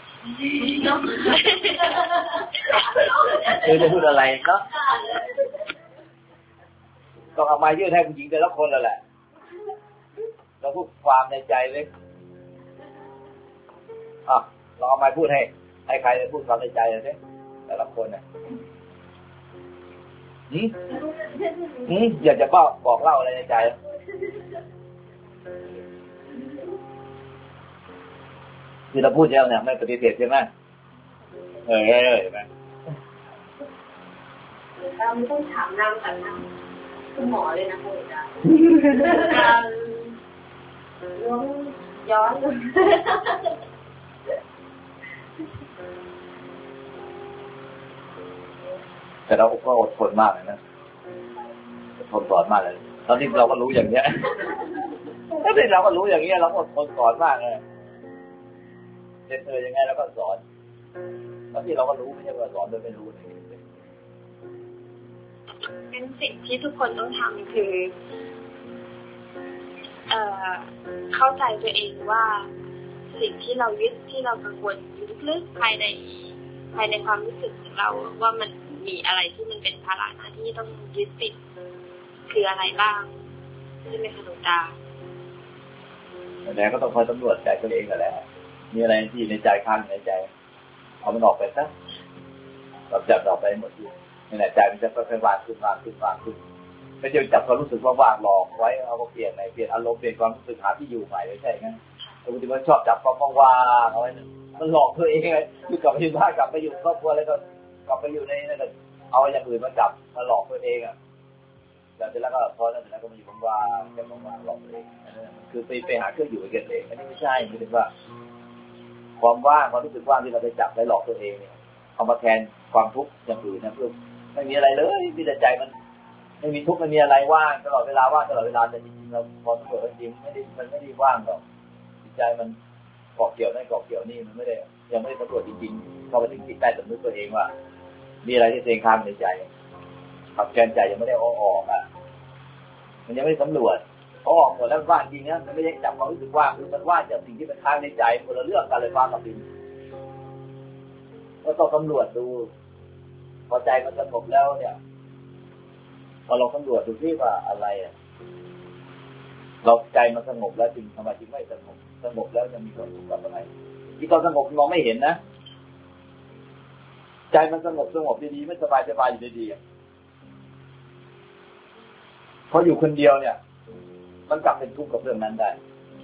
จะพูดอะไรเนาะต้องเอาไม้ยื่นให้ผู้หญิงแต่ละคนแล้วแหละเราพูดความในใจเลยเราเอาไม้พูดให้ใครจะพูดความในใจเลยสิแต่ละคนเนี่ยอยากจะบอกเล่าอะไรในใจที่เราพูดแล้วเนี่ยไม่ปฏิเสธใช่ไหมเห็นไหมเราไม่ต้องถามนามกันนะคุณหมอเลยนะคุณอาจารย์ล้วงย้อนแต่เราก็อดทนมากเลยนะทนสอนมากเลยตอนนี้เราก็รู้อย่างเนี้ยตอนนี้เราก็รู้อย่างเนี้ยเราก็อดทนสอนมากเลยยังไงเราก็สอนตอนที่เราก็รู้ไม่ใช่ว่าสอนโดยไม่รู้เลยงั้นสิ่งที่ทุกคนต้องทำคือเข้าใจตัวเองว่าสิ่งที่เรายึดที่เรากังวลอยู่ลึกๆภายในความรู้สึกของเราว่ามันมีอะไรที่มันเป็นภาระหน้าที่ต้องยึดติดคืออะไรบ้างใช่ไหมคะหลวงตาแล้วก็ต้องคอยตำรวจใจตัวเองกันแหละมีอะไรที่ในใจค้างในใจเอามันออกไปซะเราจับออกไปหมดที่ในใจมันจะค่อยๆวางขึ้นไม่ใช่จับความรู้สึกว่าว่างหลอกไว้เอาเปลี่ยนอารมณ์เปลี่ยนความรู้สึกหาที่อยู่ใหม่ไม่ใช่งั้นบางทีมันชอบจับความว่างเอาไว้มันหลอกตัวเองไงคือกลับไปอยู่บ้านกลับไปอยู่ครอบครัวแล้วก็กลับไปอยู่ในนั่นเอาอย่างอื่นมาจับมาหลอกตัวเองแล้วก็พอนั้นแล้วก็มาอยู่ว่างๆจะว่างหลอกตัวเองคือไปหาเครื่องอยู่กันเองอันนี้ไม่ใช่หมายถึงว่าความว่างความรู้สึกว่างที่เราไปจับไปหลอกตัวเองเนี่ยเอามาแทนความทุกข์อย่างอื่นนะเพื่อไม่มีอะไรเลยมีแต่ใจมันไม่มีทุกข์ไม่มีอะไรว่างตลอดเวลาว่างตลอดเวลาแต่จริงๆเราพอสำรวจจริงมันไม่ได้ว่างหรอกจิตใจมันเกาะเกี่ยวนั่นเกาะเกี่ยวนี่มันไม่ได้ยังไม่ได้สำรวจจริงๆเข้าไปถึงจิตใต้สำนึกตัวเองว่ามีอะไรที่เองค้างในใจขับแกนใจยังไม่ได้ออกอ่ะมันยังไม่สำรวจพอออกหมดแล้วว่างจริงนะมันไม่ได้จับความรู้สึกว่างคือมันว่างจากสิ่งที่มันค้างในใจคนละเรื่องกันเลยว่างกับดินก็ต้องสำรวจดูพอใจมันสงบแล้วเนี่ยพอเราสำรวจดูที่ว่าอะไรเราใจมันสงบแล้วจริงทำไมจึงไม่สงบแล้วยังมีความสุขกับอะไรที่ตอนสงบมองไม่เห็นนะใจมันสงบดีๆไม่สบายอยู่ดีๆพออยู่คนเดียวเนี่ยมันกลับเป็นทุกข์กับเรื่องนั้นได้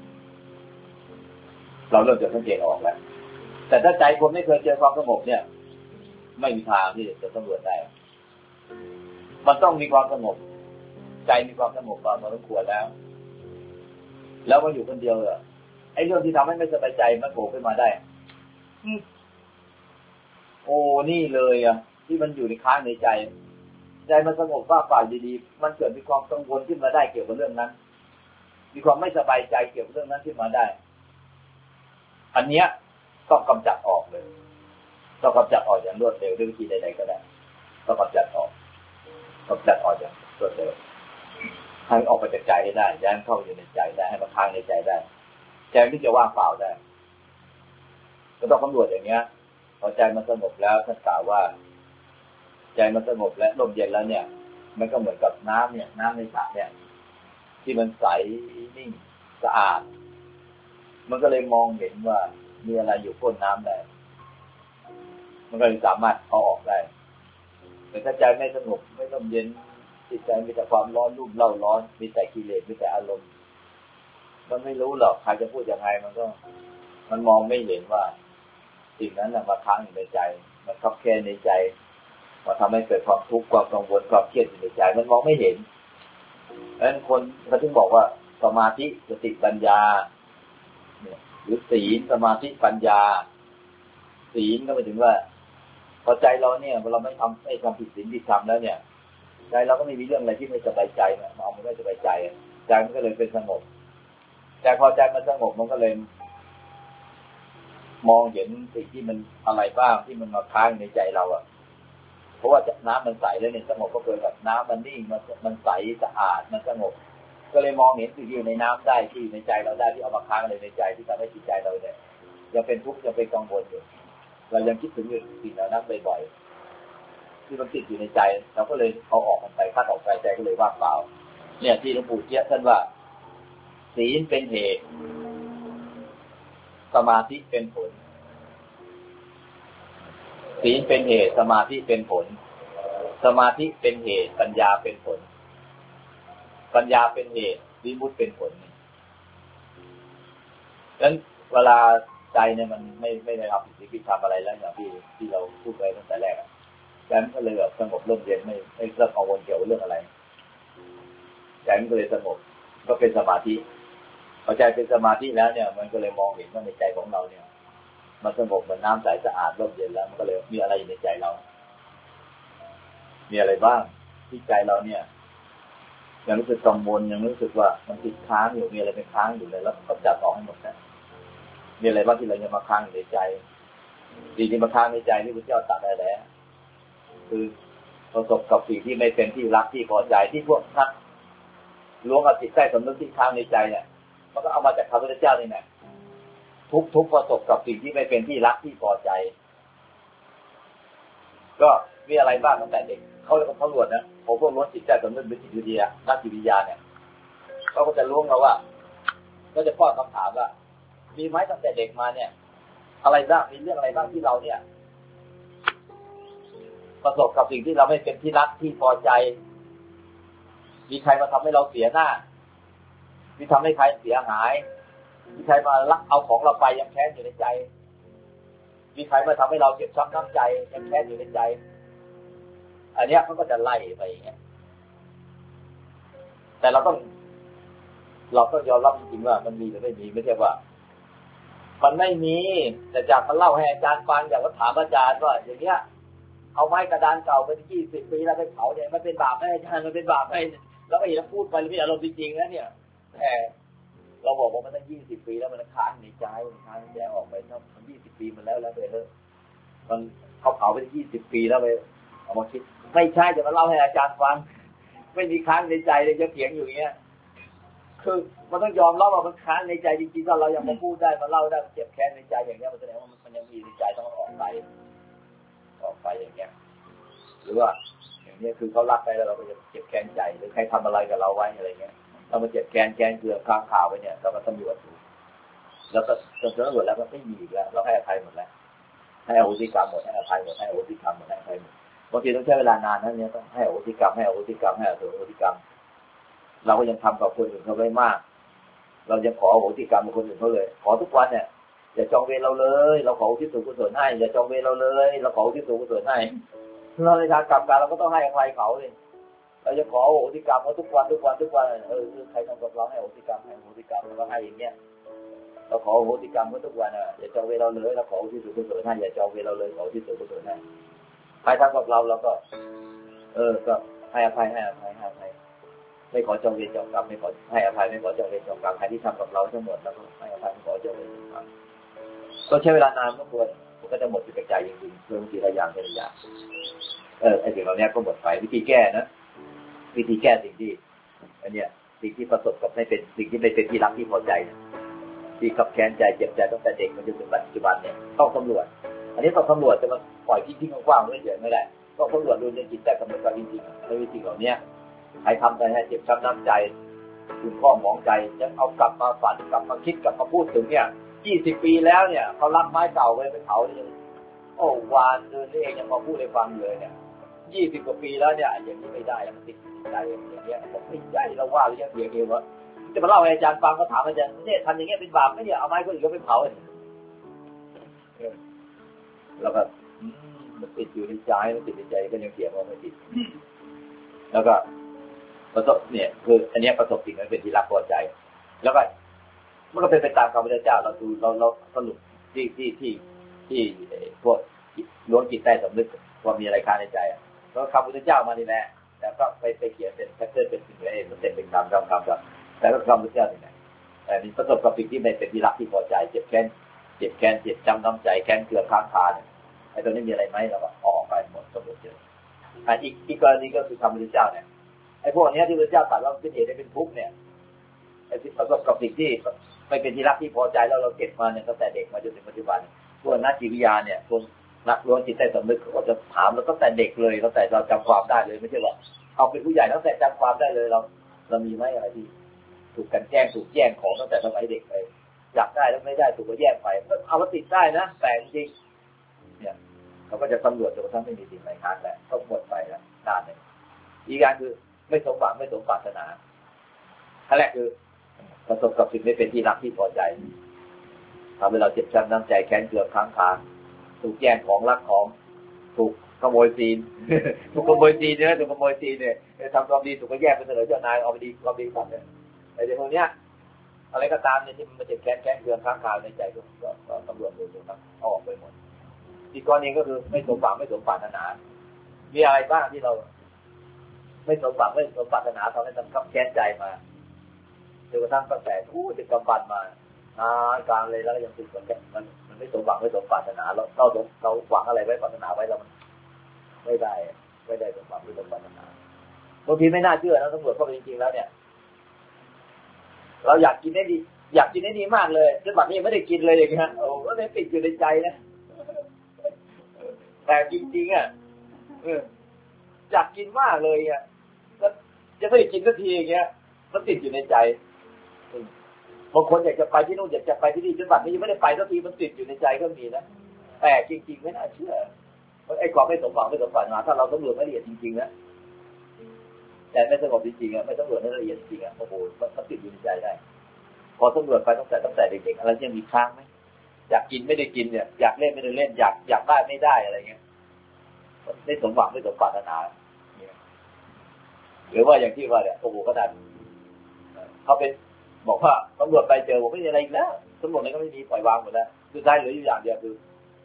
เราเริ่มจะสังเกตออกแล้วแต่ถ้าใจคนไม่เคยเจอความสงบเนี่ยไม่มีทางที่จะสำรวจได้มันต้องมีความสงบใจมีความสงบพอสมควรแล้วมาอยู่คนเดียวไอ้เรื่องที่ทำให้ไม่สบายใจมันโผล่ขึ้นมาได้โอ้นี่เลยที่มันอยู่ในค้างในใจใจมันสงบว่าฝ่ายดีๆมันเกิดมีความกังวลขึ้นมาได้เกี่ยวกับเรื่องนั้นมีความไม่สบายใจเกี่ยวกับเรื่องนั้นขึ้นมาได้อันเนี้ยต้องกำจัดออกเลยต้องกำจัดออกอย่างรวดเร็วด้วยวิธีใดๆก็ได้ต้องกำจัดออกอย่างรวดเร็วให้ออกไปจากใจให้ได้ย้ายเข้าอยู่ในใจได้ให้มันค้างในใจได้ใจที่จะว่างเปล่าได้ก็ต้องสำรวจอย่างเงี้ยพอใจมันสงบแล้วท่านกล่าวว่าใจมันสงบและลมเย็นแล้วเนี่ยมันก็เหมือนกับน้ำเนี่ยน้ำในสระเนี่ยที่มันใสนิ่งสะอาดมันก็เลยมองเห็นว่ามีอะไรอยู่ก้นน้ำได้มันก็เลยสามารถเอาออกได้แต่ถ้าใจไม่สงบไม่ลมเย็นจิตใจมีแต่ความร้อนรุ่มเร่าร้อนมีแต่กิเลสมีแต่อารมณ์มันไม่รู้หรอกใครจะพูดยังไงมันมองไม่เห็นว่าสิ่งนั้นมาค้างอยู่ในใจมันคับแค้นในใจมาทำให้เกิดความทุกข์ความกังวลความเครียดอยู่ในใจมันมองไม่เห็นเพราะฉะนั้นคนเขาถึงบอกว่าสมาธิสติปัญญาหรือศีลสมาธิปัญญาศีลก็หมายถึงว่าพอใจเราเนี่ยเราไม่ทำผิดศีลผิดธรรมแล้วเนี่ยใจเราก็ไม่มีเรื่องอะไรที่ไม่สบายใจนะเอาไม่สบายใจใจมันก็เลยเป็นสงบแต่พอใจมันสงบมันก็เลยมองเห็นสิ่งที่มันอะไรบ้างที่มันมาค้างในใจเราอ่ะเพราะว่าน้ำมันใสแล้วเนี่ยสงบก็เกิดกับน้ำมันนิ่งมันใสสะอาดมันสงบก็เลยมองเห็นสิ่งที่อยู่ในน้ำได้ที่ในใจเราได้ที่เอามาค้างอะไรในใจที่ทำให้จิตใจเราเนี่ยยังเป็นทุกข์ยังเป็นกังวลอยู่เรายังคิดถึงสิ่งเหล่านั้นบ่อยๆที่มันติดอยู่ในใจเราก็เลยเอาออกมันไปคัดออกไปใจก็เลยว่างเปล่าเนี่ยที่หลวงปู่เจี๊ยบท่านว่าศีลเป็นเหตุสมาธิเป็นผลศีลเป็นเหตุสมาธิเป็นผลสมาธิเป็นเหตุปัญญาเป็นผลปัญญาเป็นเหตุวิมุตติเป็นผลดังนั้นเวลาใจเนี่ยมันไม่ได้รับสิ่งที่ทำอะไรแล้วอย่างที่เราพูดไปตั้งแต่แรกใจมันก็เลยแบบสงบร่มเย็นไม่เรื่องกังวลเกี่ยวกับเรื่องอะไรใจมันก็เลยสงบก็เป็นสมาธิพอใจเป็นสมาธิแล้วเนี่ยมันก็เลยมองเห็นว่าในใจของเราเนี่ยมันสงบเหมือนน้ำใสสะอาดร่มเย็นแล้วมันก็เลยมีอะไรอยู่ในใจเรามีอะไรบ้างที่ใจเราเนี่ยยังรู้สึกกังวลยังรู้สึกว่ามันติดค้างอยู่มีอะไรเป็นค้างอยู่เลยแล้วกำจัดออกให้หมดนะมีอะไรบ้างที่เรายังมาค้างอยู่ในใจสิ่งที่มาค้างในใจที่พระเจ้าตรัสได้แล้วคือประสบกับสิ่งที่ไม่เป็นที่รักที่พอใจที่พวกนักล้วงเอาจิตใต้สำนึกที่ค้างในใจเนี่ยมันก็เอามาจากพระพุทธเจ้านี่แหละทุกประสบกับสิ่งที่ไม่เป็นที่รักที่พอใจก็มีอะไรบ้างตั้งแต่เด็กเขาเรียกว่าตำรวจนะผมพวกล้วงจิตใจสำนึกหรือจิตวิทยานักจิตวิทยาเนี่ยเขาก็จะล้วงเราว่าก็จะป้อนคำถามว่ามีไหมตั้งแต่เด็กมาเนี่ยอะไรบ้างมีเรื่องอะไรบ้างที่เราเนี่ยประสบกับสิ่งที่เราไม่เป็นที่รักที่พอใจมีใครมาทำให้เราเสียหน้ามีทำให้ใครเสียหายมีใครมาลักเอาของเราไปยังแค้นอยู่ในใจมีใครมาทำให้เราเจ็บช้ำน้ำใจยังแค้นอยู่ในใจอันเนี้ยมันก็จะไล่ไปอย่างเงี้ยแต่เราต้องยอมรับจริงๆว่ามันมีหรือไม่มีไม่ใช่ว่ามันไม่มีแต่จากมันเล่าให้อาจารย์ฟังอย่างว่าถามอาจารย์ว่าอย่างเงี้ยเอาไม้กระดานเก่าไป20 ปีแล้วไปเผาเนี่ยมันเป็นบาปไหมอาจารย์มันเป็นบาปไหมแล้วก็เห็นพูดไปแล้วมีอารมณ์จริงๆนะเนี่ยแต่เราบอกว่ามันตั้ง20 ปีแล้วมันค้างในใจค้างในใจออกไปเนาะมัน20 ปีมันแล้วไปเถอะมันเขาเผาไป20 ปีแล้วไปเอามาคิดไม่ใช่จะมาเล่าให้อาจารย์ฟังไม่มีค้างในใจเลยจะเถียงอยู่อย่างเงี้ยคือมันต้องยอมรับว่ามันค้างในใจจริงๆว่าเรายังมาพูดได้มาเล่าได้มันเจ็บแค้นในใจอย่างเงี้ยมันแสดงว่ามันยังมีในใจต้องออกไปอย่างเงี้ยหรือว่าอย่างเงี้ยคือเขารักไปแล้วเราก็จะเจ็บแค้นใจหรือใครทำอะไรกับเราไว้อะไรเงี้ยเรามาเจ็บแค้นเกลือค้างข่าวไว้เนี่ยเราก็ตำรวจดูแล้วก็จนตำรวจแล้วก็ไม่มีอีกแล้วเราให้อภัยหมดแล้วให้อโหสิกรรมหมดให้อภัยหมดให้อโหสิกรรมหมดให้อภัยหมดบางทีต้องใช้เวลานานนะเนี่ยต้องให้อโหสิกรรมให้อโหสิกรรมให้อโหสิกรรมเราก็ยังทำกับคนอื่นเขาไว้มากเราจะขออโหสิกรรมกับคนอื่นเขาเลยขอทุกวันเนี่ยอย่าจองเวรเราเลยเราขออุทิศส่วนกุศลให้อย่าจองเวรเราเลยเราขออุทิศส่วนกุศลให้เราในทางกลับกันเราก็ต้องให้อภัยเขาเลยเราจะขออโหสิกรรมเขาทุกวันใครทำกับเราให้อโหสิกรรมเราก็ให้อย่างเงี้ยเราขออโหสิกรรมเขาทุกวันอย่าจองเวรเราเลยเราขออุทิศส่วนกุศลให้อย่าจองเวรเราเลยขออุทิศส่วนกุศลให้ใครทำกับเราก็ก็ให้อภัยไม่ขอจองเวรจองกรรมไม่ขอให้อภัยไม่ขอจองเวรจองกรรมใครที่ทำกับเราทั้งหมดแล้วก็ให้อภัยไม่ขอจองเวรจองกรรมก็ใช้เวลานานมากเลยมันก็จะหมดจิตใจจริงๆเรื่องทีละอย่างทีละอย่างไอ้สิ่งเหล่านี้ก็หมดไปวิธีแก้นะวิธีแก้สิ่งที่อันเนี้ยสิ่งที่ประสบกับไม่เป็นสิ่งที่ไม่เป็นที่รักที่พอใจที่ขับแค้นใจเจ็บใจตั้งแต่เด็กมาจนถึงปัจจุบันเนี่ยต้องสำรวจอันนี้ต้องสำรวจจะมาปล่อยทิ้งๆกว้างๆไม่เฉยไม่ได้ต้องสำรวจดูในจิตใจกับมันจริงๆในวิธีเหล่านี้ใครทำไปให้เจ็บช้ำน้ำใจคุณพ่อหมองใจยังเอากลับมาฝันกลับมาคิดกลับมาพูดถึงเนี่ย20 ปีแล้วเนี่ยเขารับไม้เก่าไว้ไปเผาเนี่ยโอ้วานเดินนี่เองยังมาพูดให้ฟังเลยเนี่ย20 กว่าปีแล้วเนี่ยอย่างนี้ไม่ได้แล้วมันติดใจอย่างเงี้ยผมไม่ได้เราว่าหรือยังเสียเองวะจะมาเล่าให้อาจารย์ฟังก็ถามอาจารย์เนี่ยทำอย่างเงี้ยเป็นบาปไหมเนี่ยเอาไม้คนอื่นก็ไปเผาแล้วก็มันติดอยู่ในใจมันติดในใจก็ยังเสียว่าไม่ติดแล้วก็ประสบเนี่ยคืออันนี้ประสบสิ่งนั้นเป็นที่รักพอใจแล้วก็มันก็เป็นไปตามคำพระพุทธเจ้าเราดูเราสรุปที่พวกล้วนจิตใต้สำนึกว่ามีอะไรค้างในใจแล้วคำพระพุทธเจ้ามานี่แหละแต่ก็ไปเขียนเป็นแพทเทิร์นเป็นสิ่งเองมันเป็นคำแต่ก็คำพระพุทธเจ้านี่แหละแต่นี่ประสบกับสิ่งที่ไม่เป็นที่รักที่พอใจเจ็บแค้นเจ็บจำน้ำใจแค้นเกลือค้างคาเนี่ยไอ้ตัวนี้มีอะไรไหมเราก็ออกไปหมดสมบูรณ์เจออีกกรณีก็คือคำพระพุทธเจ้าเนี่ยไอ้พวกนี้ที่พระเจ้าตรัสว่าเป็นเหตุให้เป็นทุกข์เนี่ยไอ้ที่ประสบกับสิ่งที่ไม่เป็นที่รักที่พอใจแล้วเราเก็บมาเนี่ยตั้งแต่เด็กมาจนถึงปัจจุบันพวกนักจิตวิทยาเนี่ยพวกนักล้วนจิตใต้สำนึกเขาจะถามเราตั้งแต่เด็กเลยตั้งแต่เราจำความได้เลยไม่ใช่หรอกเอาเป็นผู้ใหญ่ตั้งแต่จำความได้เลยเรามีไหมอะไรที่ถูกกันแย่งของตั้งแต่สมัยเด็กไปอยากได้แล้วไม่ได้ถูกก็แย่งไปเอามาติดได้นะแต่จริงเนี่ยเขาก็จะตำรวจจนกระทั่งไม่มีสิ่งไหนค้างแล้วต้องหมดไปแล้วด้านหนึ่งอีกอย่างคือไม่สมหวังไม่สมปรารถนาขั้นแรกคือประสบกับสิ่งไม่เป็นที่รักที่พอใจทำให้เราเจ็บช้ำน้ำใจแค้นเกลือค้างคาถูกแย่งของรักของถูกขโมยซีนถูกขโมยซีนเนี่ยถูกขโมยซีนเนี่ยทำความดีถูกก็แย่งไปเสนอเจ้านายเอาไปดีความดีก่อนเนี่ยไอ้เรื่องพวกเนี้ยอะไรก็ตามเนี่ยที่มันเจ็บแค้นเกลือค้างคาในใจก็ตำรวจดูครับเอาออกไปหมดอีกกรณีก็คือไม่สมหวังไม่สมปรารถนามีอะไรบ้างที่เราไม่สมหวังไม่สมปรารถนาทำให้ทำขับแค้นใจมาจนกระทั่งตั้งแต่ติดกำบันมากลางเลยแล้วยังติดมันไม่สมหวังไม่สมปรารถนาเราหวังอะไรไว้ปรารถนาไว้แล้วมันไม่ได้สมหวังไม่สมปรารถนาบางทีไม่น่าเชื่อนะตำรวจเข้าไปจริงๆแล้วเนี่ยเราอยากกินได้ดีมากเลยจนบัดนี้ไม่ได้กินเลยอย่างเงี้ยโอ้ก็เลยติดอยู่ในใจนะแต่จริงๆอ่ะอยากกินมากเลยอ่ะแล้วจะไม่ได้กินสักทีอย่างเงี้ยมันติดอยู่ในใจบางคนอยากจะไปที่นู่นอยากจะไปที่นี่จนบัดนี้ยังไม่ได้ไปสักทีมันติดอยู่ในใจก็มีนะแต่จริงๆไม่น่าเชื่อไอ้ความไม่สมหวังไม่สมปรารถนาถ้าเราสำรวจละเอียดจริงๆนะแต่ไม่สงบจริงๆอ่ะไม่สำรวจละเอียดจริงๆอ่ะโอ้โหมันติดอยู่ในใจได้พอสำรวจไปตั้งแต่เด็กๆอะไรยังมีค้างไหมอยากกินไม่ได้กินเนี่ยอยากเล่นไม่ได้เล่นอยากได้ไม่ได้อะไรเงี้ยไม่สมหวังไม่สมปรารถนาหรือว่าอย่างที่ว่าเนี่ยโอ้โหขนาดเขาเป็นบอกว่าตำรวจไปเจอผมไม่มีอะไรอีกแล้วตำรวจอะไรก็ไม่มีปล่อยวางหมดแล้วสุดท้ายเหลืออยู่อย่างเดียวคือ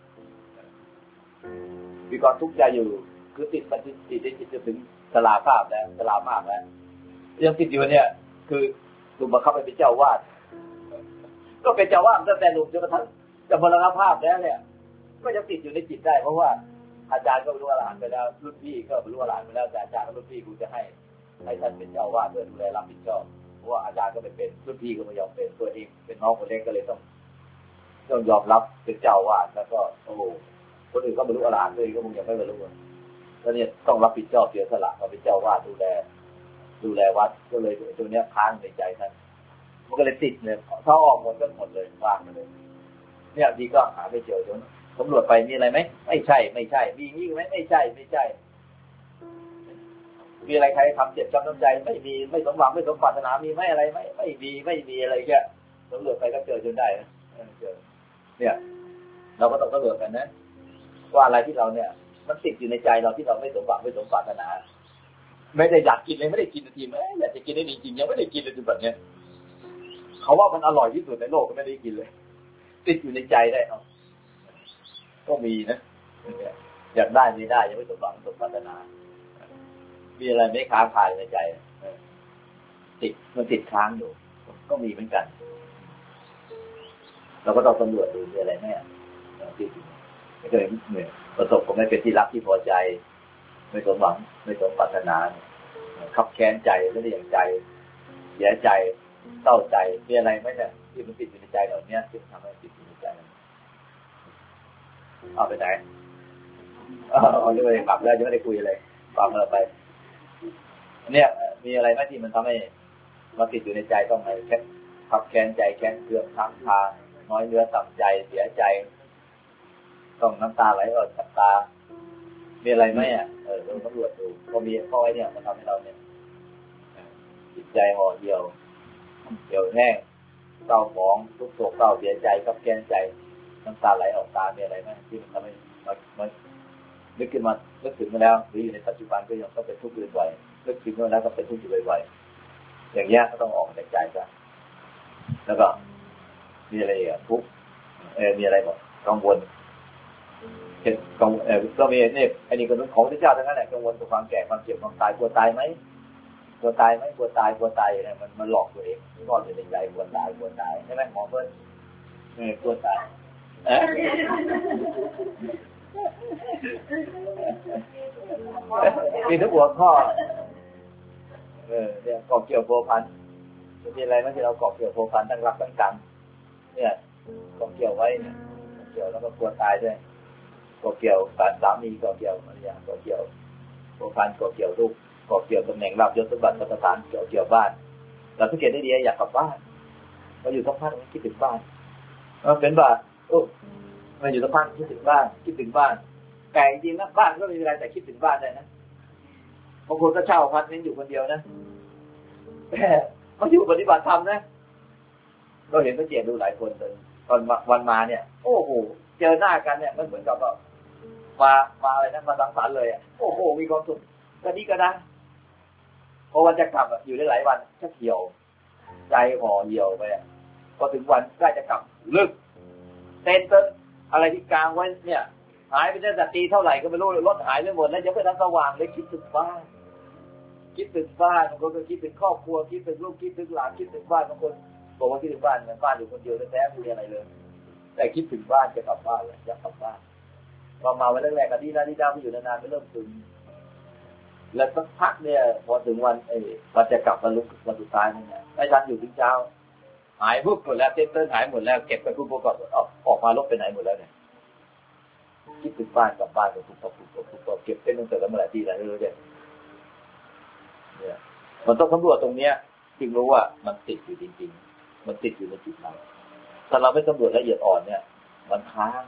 มีความทุกข์ใจอยู่คือติดมันติดในจิตจนถึงสลาภาพแล้วสลามากแล้วยังติดอยู่เนี่ยคือถูกบังคับไปเป็นเจ้าวาดก็เป็นเจ้าวาดตั้งแต่หนุ่มจนกระทั่งจะมรณภาพแล้วเนี่ยก็ยังติดอยู่ในจิตได้เพราะว่าอาจารย์ก็บรรลุอรหันต์ไปแล้วรุ่นพี่ก็บรรลุอรหันต์ไปแล้วแต่อาจารย์กับรุ่นพี่กูจะให้ท่านเป็นเจ้าวาดเพื่อดูแลรับผิดชอบเพราะว่าอาจารย์ก็ไม่เป็นรุ่นพี่ก็ไม่ยอมเป็นตัวเองเป็นน้องคนเล็กก็เลยต้องยอมรับเป็นเจ้าวาดแล้วก็โอ้โหคนอื่นก็บรรลุอรหันต์เลยก็มึงยังไม่บรรลุแล้วเนี่ยต้องรับผิดชอบเสียสละมาเป็นเจ้าวาดดูแลวัดก็เลยตัวเนี้ยค้างในใจท่านมันก็เลยติดเลยถ้าออกหมดก็หมดเลยว่างเลยเนี่ยดีก็หาไม่เจอจนตำรวจไปมีอะไรไหมไม่ใช่มีนี่ไหมไม่ใช่มีอะไรใครทำเจ็บช้ำน้ำใจไม่มีไม่สมหวังไม่สมปรารถนามีไหมอะไรไหมไม่มีอะไรเงี้ยตำรวจไปก็เจอจนได้นะเจอเนี่ยเราก็ต้องตำรวจกันนะว่าอะไรที่เราเนี่ยมันติดอยู่ในใจเราที่เราไม่สมหวังไม่สมปรารถนาไม่ได้อยากกินเลยไม่ได้กินทีมั้ยอยากจะกินได้จริงๆยังไม่ได้กินเลยจนแบบเนี้ยเขาว่ามันอร่อยที่สุดในโลกก็ไม่ได้กินเลยติดอยู่ในใจได้เอาก็มีนะอยากได้ไม่ได้ยังไม่สมหวังสมปรารถนามีมีอะไรไม่ค้างคาในใจมันติดค้างอยู่ก็มีเหมือนกันเราก็ต้องสำรวจดูมีอะไรแม่ติดไม่เคยเนี่ยประสบผมไม่เป็นที่รักที่พอใจไม่สมหวังไม่สมปรารถนาขับแค้นใจไม่ได้อย่างใจเสียใจเศร้าใจมีอะไรไหมเนี่ยที่มันติดอยู่ในใจเหล่านี้ที่มันทำให้ติดอยู่ในใจเอาไปไหนเอาเรื่องอะไรกลับแล้วยังไม่ได้คุยอะไรฟังเราไปเนี่ยมีอะไรไหมที่มันทำให้มาติดอยู่ในใจต้องไหนขับแค้นใจแค้นเคืองทั้งทางน้อยเนื้อต่ำใจเสียใจต้องน้ำตาไหลออกจากตามีอะไรไหมเราตำรวจดูพอมีข้อไว้เนี่ยมันทำให้เราเนี่ยจิตใจห่อเหี่ยวแห้งเศร้าหมองทุกโศกเศร้าเสียใจกับแค้นใจน้ำตาไหลออกตามีอะไรไหมที่มันทำให้มันนึกขึ้นมานึกถึงมาแล้วหรืออยู่ในปัจจุบันก็ยังต้องเป็นทุกข์บ่อยๆนึกถึงมาแล้วก็เป็นทุกข์อยู่บ่อยๆอย่างเงี้ยก็ต้องออกจากใจซะแล้วก็มีอะไรทุกข์มีอะไรบอกกังวลก็มีเนี่ยไอ้นี่ก็ของที่เจ้าทั้งนั้นแหละกังวลกับความแก่ความเจ็บความตายกลัวตายไหมกลัวตายเนี่ยมันหลอกตัวเองซ่อนอยู่ในใจกลัวตายใช่ไหมหมอเบิ้ลกลัวตายมีทุกหัวข้อเนี่ยเกาะเกี่ยวโผพันมีอะไรไหมที่เราเกาะเกี่ยวโผพันตั้งรับตั้งกังเนี่ยเกาะเกี่ยวไว้เนี่ยเกี่ยวแล้วก็กลัวตายด้วยเกาะเกี่ยวกับสามีเกาะเกี่ยวอะไรอย่างเกาะเกี่ยวโผพันเกาะเกี่ยวลูกเกาะเกี่ยวตำแหน่งลาภยศสมบัติสถานเกาะเกี่ยวบ้านเราสังเกตได้ดีอยากกลับบ้านเราอยู่ทั้งพักคิดถึงบ้านเป็นบ้านมาอยู่ทั้งพักคิดถึงบ้านแต่จริงๆนะบ้านก็ไม่มีอะไรแต่คิดถึงบ้านได้นะบางคนก็เช่าพักนี้อยู่คนเดียวนะแต่มาอยู่ปฏิบัติธรรมนะเราเห็นสังเกตดูหลายคนเลยตอนวันมาเนี่ยโอ้โหเจอหน้ากันเนี่ยมันเหมือนกับว่ามาอะไรนะมาสังสรรค์เลยอ่ะโอ้โหมีความสุขก็ดีก็ได้พอวันจะกลับอยู่ได้หลายวันชักเหี่ยวใจห่อเหี่ยวไปพอถึงวันใกล้จะกลับลึกเต้นอะไรที่กลางไว้เนี่ยหายไปได้แต่ตีเท่าไหร่ก็ไม่รู้รถหายไปหมดแล้วยังไม่ทันสว่างเลยคิดถึงบ้านบางคนก็คิดถึงครอบครัวคิดถึงลูกคิดถึงหลานคิดถึงบ้านบางคนบอกว่าคิดถึงบ้านบ้านอยู่คนเดียวแท้ๆไม่มีอะไรเลยแต่คิดถึงบ้านจะกลับบ้านเลยอยากกลับบ้านพอมาวันแรกๆก็ดีนะที่ได้ไปอยู่นานๆไม่เริ่มถึงแล้วสักพักเนี่ยพอถึงวันวันจะกลับวันสุดท้ายเนี่ยไม่ทันอยู่ถึงเช้าหายปุ๊บหมดแล้วเต้นหายหมดแล้วเก็บไปปุ๊บก็ออกมาลบไปไหนหมดแล้วเนี่ยคิดถึงบ้านกลับบ้านก็ถูกเก็บเต้นตั้งแต่เมื่อไหร่ที่ไหนไม่รู้เนี่ยมันต้องสำรวจตรงเนี้ยจึงรู้ว่ามันติดอยู่จริงๆมันติดอยู่ในจิตเราถ้าเราไม่สำรวจละเอียดอ่อนเนี่ยมันค้าง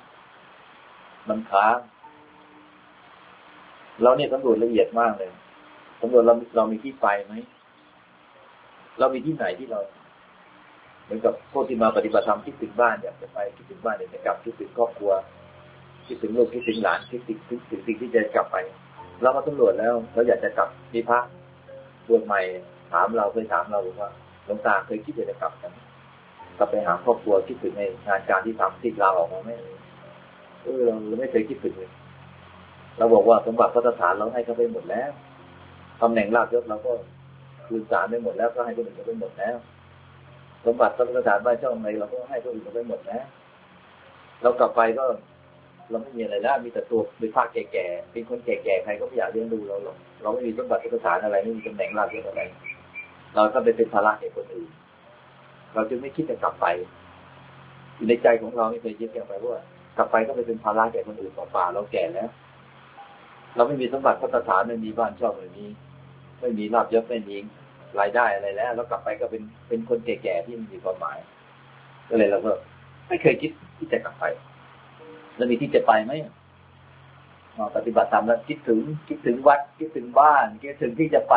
เราเนี่ยสำรวจละเอียดมากเลยสำรวจเรามีที่ไปไหมเรามีที่ไหนที่เราเหมือนกับพวกที่มาปฏิบัติธรรมคิดถึงบ้านอยากจะไปคิดถึงบ้านอยากจะกลับคิดถึงครอบครัวคิดถึงลูกคิดถึงหลานคิดถึงสิ่งที่จะกลับไปเรามาสำรวจแล้วเราอยากจะกลับมีพระบวชใหม่ถามเราเคยถามเราบอกว่าหลวงตาเคยคิดจะกลับกันกลับไปหาครอบครัวคิดถึงในงานการที่ทำที่ลาออกมาไหมเราไม่เคยคิดถึงเลยเราบอกว่าสมบัติพระสถานเราให้เขาไปหมดแล้วตำแหน่งลาภยศเราก็คืนศาลไปหมดแล้วก็ให้คนอื่นไปหมดแล้วสมบัติพระสถานบ้านช่องไหนเราก็ให้คนอื่นไปหมดแล้วเรากลับไปก็เราไม่มีอะไรแล้วมีแต่ตัวเป็นภาคแก่ๆเป็นคนแก่ๆใครก็ไม่อยากเลี้ยงดูเราหรอกเราไม่มีสมบัติพระสถานอะไรไม่มีตำแหน่งลาภยศอะไรเราก็ไปเป็นภาระแก่คนอื่นเราจึงไม่คิดจะกลับไปอยู่ในใจของเราไม่เคยคิดอย่างไรว่ากลับไปก็ไปเป็นภาระแก่คนอื่นเปล่าๆเราแก่แล้วเราไม่มีสมบัติพระสถานไม่มีบ้านช่องไม่มีลาภยศไม่มีรายได้อะไรแล้วเรากลับไปก็เป็นคนแก่ๆที่มีความหมายก็เลยเราก็ไม่เคยคิดที่จะกลับไปแล้วมีที่จะไปไหมมาปฏิบัติธรรมแล้วคิดถึงวัดคิดถึงบ้านคิดถึงที่จะไป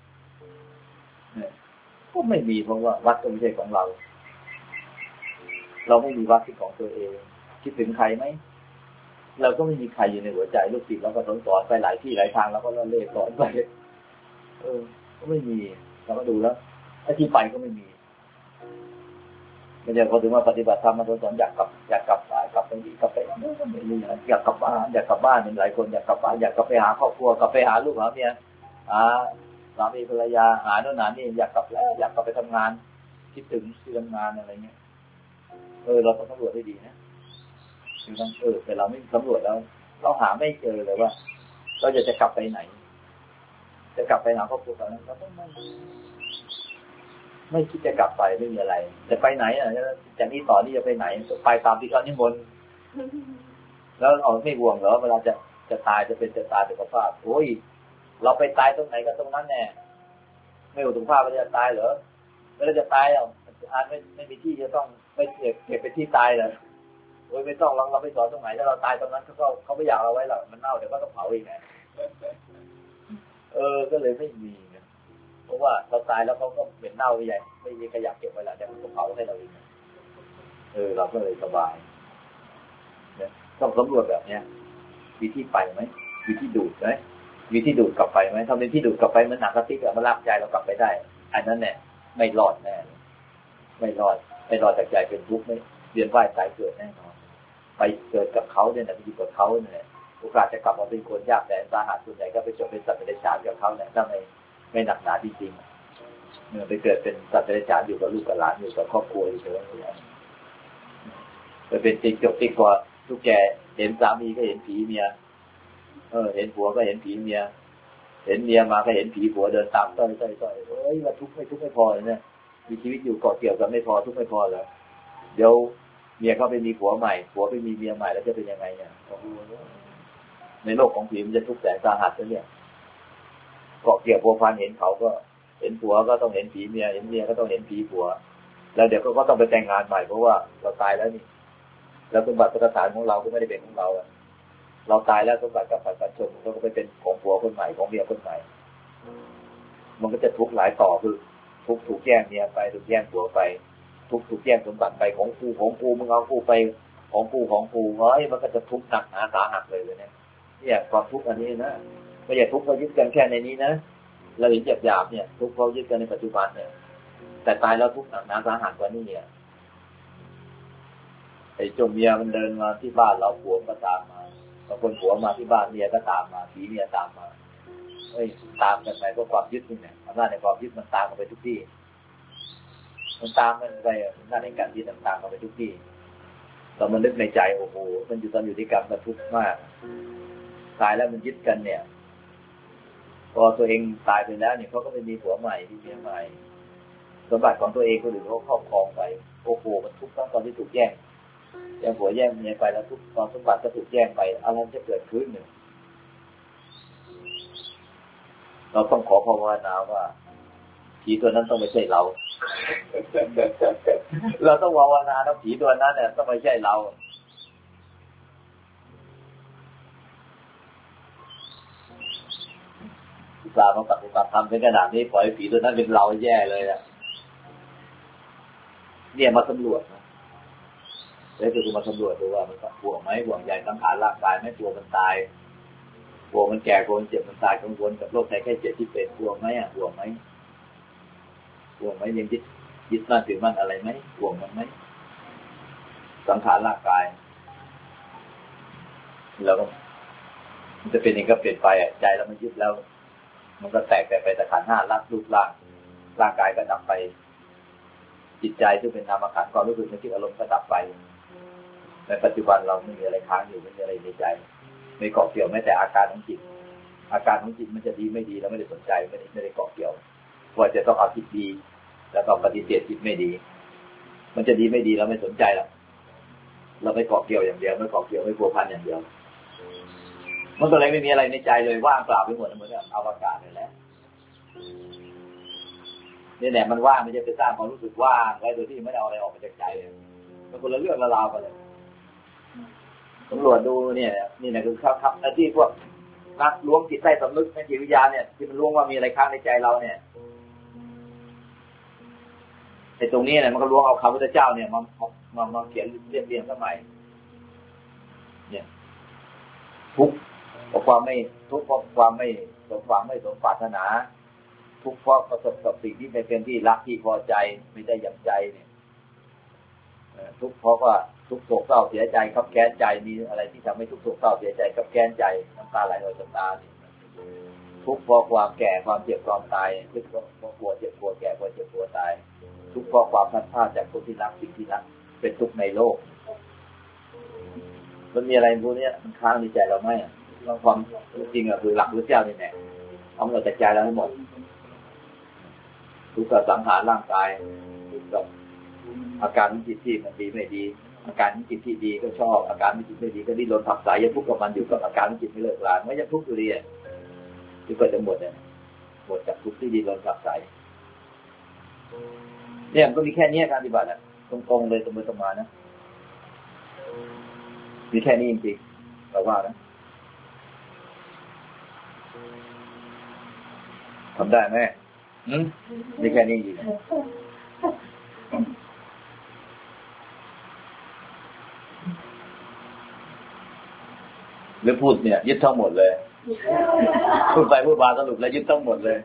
ก็ไม่มีเพราะว่าวัดก็ไม่ใช่ของเราไม่มีวัดที่ของตัวเองคิดถึงใครไหมเราก็ไม่มีใครอยู่ในหัวใจลูกศิษย์เราก็สอนไปหลายที่หลายทางเราก็เล่สอนไปก็ไม่มีเราก็ดูแล้วไอ้ที่ไปก็ไม่มีไม่ใช่พอถึงมาปฏิบัติธรรมมาสอนอยากกลับไปอีกกลับไปไม่รู้อยากกลับบ้านเป็นหลายคนอยากกลับบ้านอยากกลับไปหาครอบครัวกลับไปหาลูกหาเมียสามีภรรยาหาโน่นหานี่อยากกลับแล้วอยากกลับไปทำงานคิดถึงที่ทำงานอะไรเงี้ยเราต้องสำรวจให้ดีนะคือต้องแต่เราไม่สำรวจแล้วเราหาไม่เจอเลยว่าเราจะกลับไปไหนจะกลับไปหาครอบครัวนั้นเราต้องไม่คิดจะกลับไปไม่มีอะไรจะไปไหนจากนี้ต่อนี่จะไปไหนไปตามที่เขานิมนต์แล้วไม่ห่วงเหรอเวลาจะตายจะเป็นจะตายสุขภาพโอ้ยเราไปตายตรงไหนก็ตรงนั้นแน่ไม่ห่วงสุขภาพเราจะตายเหรอไม่ได้จะตายหรอกไม่มีที่จะต้องไม่เก็บเป็นที่ตายเลยโอ้ยไม่ต้องเราไปสอนตรงไหนถ้าเราตายตรงนั้นเขาไม่อยากเราไว้หรอกมันเน่าเดี๋ยวก็ต้องเผาอีกไงก็เลยไม่มีเพราะว่าเราตายแล้วเขาก็เป็นเน่าไปใหญ่ไม่มีใครอยากเก็บไว้แล้วเดี๋ยวเขาเผาให้เราอีกเราก็เลยสบายเนี่ยต้องสำรวจแบบเนี้ยมีที่ไปไหมมีที่ดูดไหมมีที่ดูดกลับไปไหมถ้าเป็นที่ดูดกลับไปมันหนักกระติกมันลากใจเรากลับไปได้อันนั้นเนี่ยไม่รอดแน่ไม่รอดจากใจเป็นทุกข์ไม่เวียนว่ายตายเกิดแน่นอนไปเกิดกับเขาเนี่ยไปอยู่กับเขาเนี่ยโอกาสจะกลับมาเป็นคนยากแสนสาหัสส่วนใหญ่ก็ไปจบเป็นสัตว์เดรัจฉานกับเขาเนี่ยถ้าไม่หนักหนาจริงๆไปเกิดเป็นสัตว์เดรัจฉานอยู่กับลูกกับหลานอยู่กับครอบครัวเฉยๆไปเป็นติ๊กจบติ๊กพอทุกแกเห็นสามีก็เห็นผีเมียเห็นผัวก็เห็นผีเมียเห็นเมียมาก็เห็นผีผัวเดินตามต้อยว่าทุกข์ไม่พอเลยเนี่ยมีชีวิตอยู่เกาะเกี่ยวกันไม่พอทุกข์ไม่พอแล้วเดี๋ยวเมียเขาไปมีผัวใหม่ผัวไปมีเมียใหม่แล้วจะเป็นยังไงเนี่ยในโลกของผีมันจะทุกข์แสนสาหัสแล้วเนี่ยเกาะเกี่ยวพัวพันเห็นเขาก็เห็นผัวก็ต้องเห็นผีเมียเห็นเมียก็ต้องเห็นผีผัวแล้วเดี๋ยวก็ต้องไปแต่งงานใหม่เพราะว่าเราตายแล้วนี่แล้วสมบัติประสานของเราก็ไม่ได้เป็นของเราเราตายแล้วสมบัติกับปัจจุบันมันก็ไปเป็นของผัวคนใหม่ของเมียคนใหม่มันก็จะทุกข์หลายต่อคือทุกข์ถูกแย่งเมียไปถูกแย่งผัวไปทุกข์ถูกแย่งสมบัติไปของกูมึงเอากูไปของกูมันก็จะทุกข์หนักหนาสาหัสเลยเนี่ยความทุกข์อันนี้นะไม่ใช่ทุกข์เพราะยึดกันแค่ในนี้นะเราเห็นหยาบๆเนี่ยทุกข์เพราะยึดกันในปัจจุบันเนี่ยแต่ตายแล้วทุกข์หนักหนาสาหัสกว่านี้เนี่ยไอ้เมียมันเดินมาที่บ้านเราผัวก็ตามมาบางคนผัวมาที่บ้านเมียก็ตามมาผีเมียตามมาตามกันไปเพราะความยึดนี่เนี่ยอำนาจในความยึดมันตามกันไปทุกที่มันตามกันไปอำนาจในการยึดต่างๆกันไปทุกที่เรามันนึกในใจโอ้โหมันอยู่ตอนอยู่ที่กรรมมันทุกข์มากตายแล้วมันยึดกันเนี่ยพอตัวเองตายไปแล้วเนี่ยเขาก็ไปมีผัวใหม่มีเมียใหม่สมบัติของตัวเองคนอื่นเขาครอบครองไปโอ้โหมันทุกข์ตอนที่ถูกแย่งผัวแย่งเมียไปแล้วทุกตอนสมบัติก็ถูกแย่งไปอะไรจะเกิดขึ้นเนี่ยเราต้องขอภาวนาว่าผีตัวนั้นต้องไม่ใช่เราเราต้องภาวนาแล้วผีตัวนั้นเนี่ยต้องไม่ใช่เราอุตส่าห์มาปฏิบัติธรรมเป็นขนาดนี้ปล่อยผีตัวนั้นเป็นเราแย่เลยอ่ะเนี่ยมาสำรวจนะแล้วคือมาสำรวจดูว่ามันห่วงไหมห่วงใยสังขารร่างกายไม่กลัวมันตายกลัวมันแก่กลัวมันเจ็บมันตายกังวลกับโรคภัยไข้เจ็บที่เป็นกลัวไหมอ่ะกลัวไหมยังยึดมั่นถือมั่นอะไรไหมกลัวมันไหมสังขารร่างกายแล้วก็มันจะเป็นเองก็เปลี่ยนไปอ่ะใจเรามันยึดแล้วมันก็แตกไปแต่ขันธ์ห้ารูปร่างกายก็ดับไปจิตใจที่เป็นนามขันธ์ความรู้สึกนึกคิดอารมณ์ก็ดับไปในปัจจุบันเราไม่มีอะไรค้างอยู่ไม่มีอะไรในใจไม่เกาะเกี่ยวแม้แต่อาการของจิตมันจะดีไม่ดีเราไม่ได้สนใจไม่ได้เกาะเกี่ยวว่าจะต้องเอาจิตดีแล้วก็ปฏิเสธจิตไม่ดีมันจะดีไม่ดีเราไม่สนใจหรอกเราไม่เกาะเกี่ยวอย่างเดียวไม่เกาะเกี่ยวไม่พัวพันอย่างเดียวมันก็เลยไม่มีอะไรในใจเลยว่างเปล่าไปหมดเหมือนกับอวกาศนี่แหละนี่แหละมันว่างมันจะไปสร้างความรู้สึกว่างไว้โดยที่ไม่ได้เอาอะไรออกมาจากใจเลยมันคนละเรื่องละราวกันเลยตำรวจดูเนี่ยนี่นะคือครับหน้าที่พวกนักล้วงจิตใต้สำนึกในจิตวิญญาณเนี่ยที่มันล้วงว่ามีอะไรค้างในใจเราเนี่ยไอ้ตรงนี้เนี่ยมันก็ล้วงเอาคำพระพุทธเจ้าเนี่ยมาเขียนเรียงสมัยเนี่ยทุกข์เพราะความไม่ทุกข์เพราะความไม่สมหวังไม่สมปรารถนาทุกข์เพราะประสบกับสิ่งที่ไม่เป็นที่รักที่พอใจไม่ได้อย่างใจเนี่ยทุกข์เพราะว่าทุกข์โศกเศร้าเสียใจคับแค้นใจมีอะไรที่ทำให้ทุกข์โศกเศร้าเสียใจคับแค้นใจน้ำตาไหลออกจากตาเนี่ยทุกข์เพราะความแก่ความเจ็บความตายทุกข์เพราะกลัวเจ็บกลัวแก่กลัวเจ็บกลัวตายทุกข์เพราะความพลาดพลาดจากคนที่รักสิ่งที่รักเป็นทุกข์ในโลกมันมีอะไรพวกนี้มันค้างในใจเราไหมเราความจริงคือหลักพระเจ้านี่แหละเอาเงินจากใจเราให้หมดทุกข์กับสังขารร่างกายทุกข์กับอาการจิตที่มันดีไม่ดีอาการจิตที่ดีก็ชอบอาการจิตไม่ดีก็ดิ้นรนผักใสยังทุกข์กับมันอยู่กับอาการจิตไม่เลิกลาไม่ยังทุกข์อยู่ดีที่เกิดจะหมดเนี่ยหมดจากทุกข์ที่ดิ้นรนผักใสเนี่ยมันก็มีแค่นี้การปฏิบัติอ่ะตรงๆเลยตรงมานะมีแค่นี้จริงๆแต่ว่านะทำได้ไหมมีแค่นี้จริงหรือพูดเนี่ยยึดทั้งหมดเลยพูดไปพูดมาสรุปแล้วยึดทั้งหมดเลย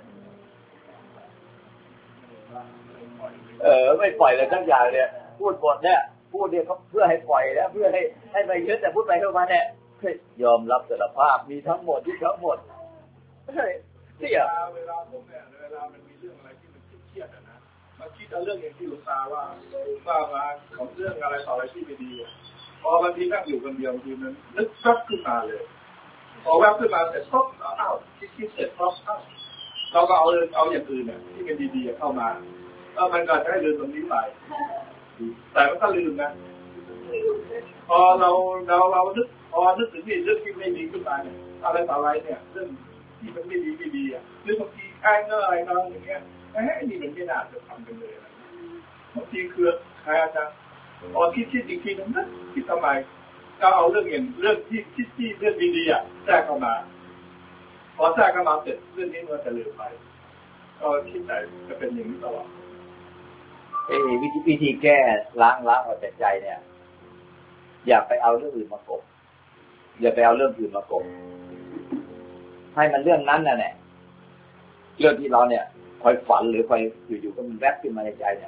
ไม่ปล่อยเลยทั้งอย่างเนี่ยพูดหมดเนี่ยพูดเนี่ยเขาเพื่อให้ปล่อยแล้วเพื่อให้ไม่ยึดแต่พูดไปเข้ามาเนี่ยยอมรับสารภาพมีทั้งหมดยึดทั้งหมดเสี่ยเวลาผมเนี่ยเวลามันมีเรื่องอะไรที่มันเครียดๆนะมาคิดเอาเรื่องอย่างที่หลวงตาว่ามาของเรื่องอะไรต่ออะไรที่ไม่ดีพอบางทีนั่งอยู่คนเดียวทีมันนึกแวบขึ้นมาเลยพอแวบขึ้นมาเสร็จปุ๊บอ้าวคิดเสร็จปุ๊บเราก็เอาอย่างอื่นเนี่ยที่เป็นดีๆเข้ามาแล้วมันก็ได้ลืมตรงนี้ไปแต่มันก็ลืมนะพอเรานึกถึงเรื่องที่ไม่ดีขึ้นมาเนี่ยอะไรต่ออะไรเนี่ยเรื่องที่มันไม่ดีอ่ะหรือบางทีแค่อะไรเราอย่างเงี้ยนี่มันไม่น่าจะทำกันเลยบางทีคือใครอาจารย์พอคิดอีกทีนึงนะคิดทำไมก็เอาเรื่องที่คิดเรื่องดีๆอ่ะแทรกเข้ามาพอแทรกเข้ามาเสร็จเรื่องนี้มันจะลืมไปก็คิดแต่จะเป็นอย่างนี้ตลอดวิธีแก้ล้างออกจากใจเนี่ยอย่าไปเอาเรื่องอื่นมากบอย่าไปเอาเรื่องอื่นมากบให้มันเรื่องนั้นน่ะเนี่ยเรื่องที่เราเนี่ยคอยฝันหรือคอยอยู่ๆก็มันแวบขึ้นมาในใจเนี่ย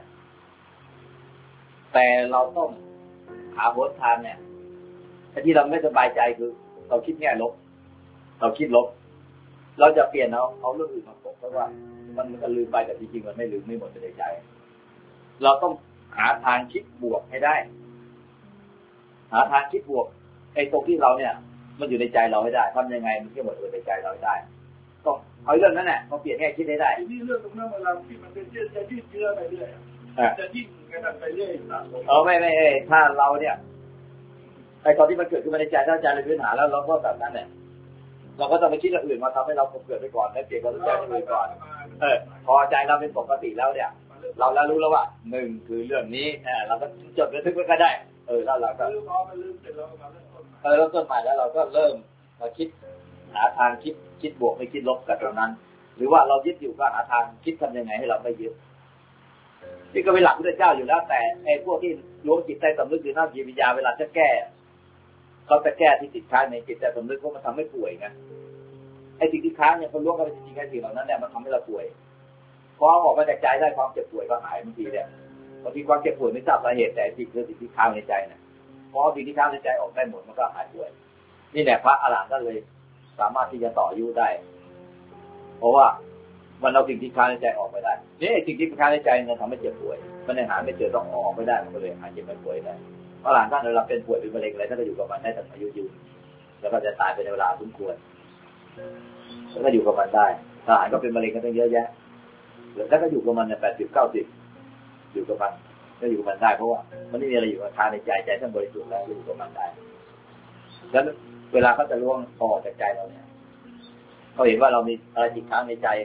แต่เราต้องหาหนทางเนี่ยไอ้ที่เราไม่สบายใจคือเราคิดแง่ลบเราคิดลบเราจะเปลี่ยนเอาเรื่องอื่นมากบเพราะว่ามันก็ลืมไปแต่จริงๆมันไม่ลืมไม่หมดในใจเราต้องหาทางคิดบวกให้ได้หาทางคิดบวกไอ้ตรงที่เราเนี่ยมันอยู่ในใจเราให้ได้ทำยังไงมันที่หมดในใจเราได้ต้องเอาเรื่องนั้นแหละมาเปลี่ยนแง่คิดให้ได้นี่เรื่องตรงนั้นเวลาที่มันเป็นจะยืดเยื้อไปเรื่อยจะยิ่งกันไปเรื่อยไม่ถ้าเราเนี่ยไอ้ตอนที่มันเกิดขึ้นมาในใจถ้าใจเรามีปัญหาแล้วเราก็แบบนั้นเนี่ยเราก็ต้องไปคิดอย่างอื่นมาทำให้เราเกิดไปก่อนแล้วเปลี่ยนความรู้สึกให้ไปก่อนพอใจเราเป็นปกติแล้วเนี่ยเราแล้วรู้แล้วว่าหนึ่งคือเรื่องนี้เราก็จดบันทึกไว้ก็ได้แล้วเราก็เริ่มต้นใหม่แล้วเราก็เริ่มมาคิดหาทางคิดบวกไม่คิดลบกับตรงนั้นหรือว่าเรายึดอยู่ก็หาทางคิดทำยังไงให้เราไม่ยึดนี่ก็เป็นหลักพระเจ้าอยู่แล้วแต่ไอ้พวกที่ล้วงจิตใต้สำนึกหรือหน้าจิตวิญญาณเวลาจะแก้เขาจะแก้ที่ติดค้างในจิตใต้สำนึกเพราะมันทำให้ป่วยไงไอ้สิ่งที่ค้างเนี่ยคนล้วงเข้าไปจริงๆไอ้สิ่งเหล่านั้นเนี่ยมันทำให้เราป่วยพอออกมาจากใจได้ความเจ็บป่วยก็หายบางทีเนี่ยบางทีความเจ็บป่วยไม่ทราบสาเหตุแต่สิ่งคือสิ่งที่ค้างในใจเนี่ยพอสิ่งที่ค้างในใจออกได้หมดมันก็หายป่วยนี่แหละพระอรหันต์ก็เลยสามารถที่จะต่ออายุได้เพราะว่ามันเอาสิ่งที่ค้างในใจออกไปได้นี่สิ่งที่ค้างในใจมันทำให้เจ็บป่วยมันหาไม่เจอต้องออกไม่ได้มันก็เลยหายเจ็บไม่ป่วยได้พระอรหันต์ท่านเวลาเป็นป่วยเป็นมะเร็งอะไรท่านก็อยู่กับมันได้ตลอดอายุยืนแล้วก็จะตายเป็นเวลาสมควรแล้วก็อยู่กับมันได้ทหารก็เป็นมะเร็งกันตั้งเยอะแยะแล้วก็อยู่กับมันใน80-90อยู่กับมันก็อยู่กับมันได้เพราะว่ามันไม่มีอะไรอยู่กับทางในใจท่านบริสุทธิ์แล้วอยู่กับมันได้แล้วเวลาเขาจะล่วงออกจากใจเราเนี่ยเขาเห็นว่าเรามีอะไรติดค้างในใจ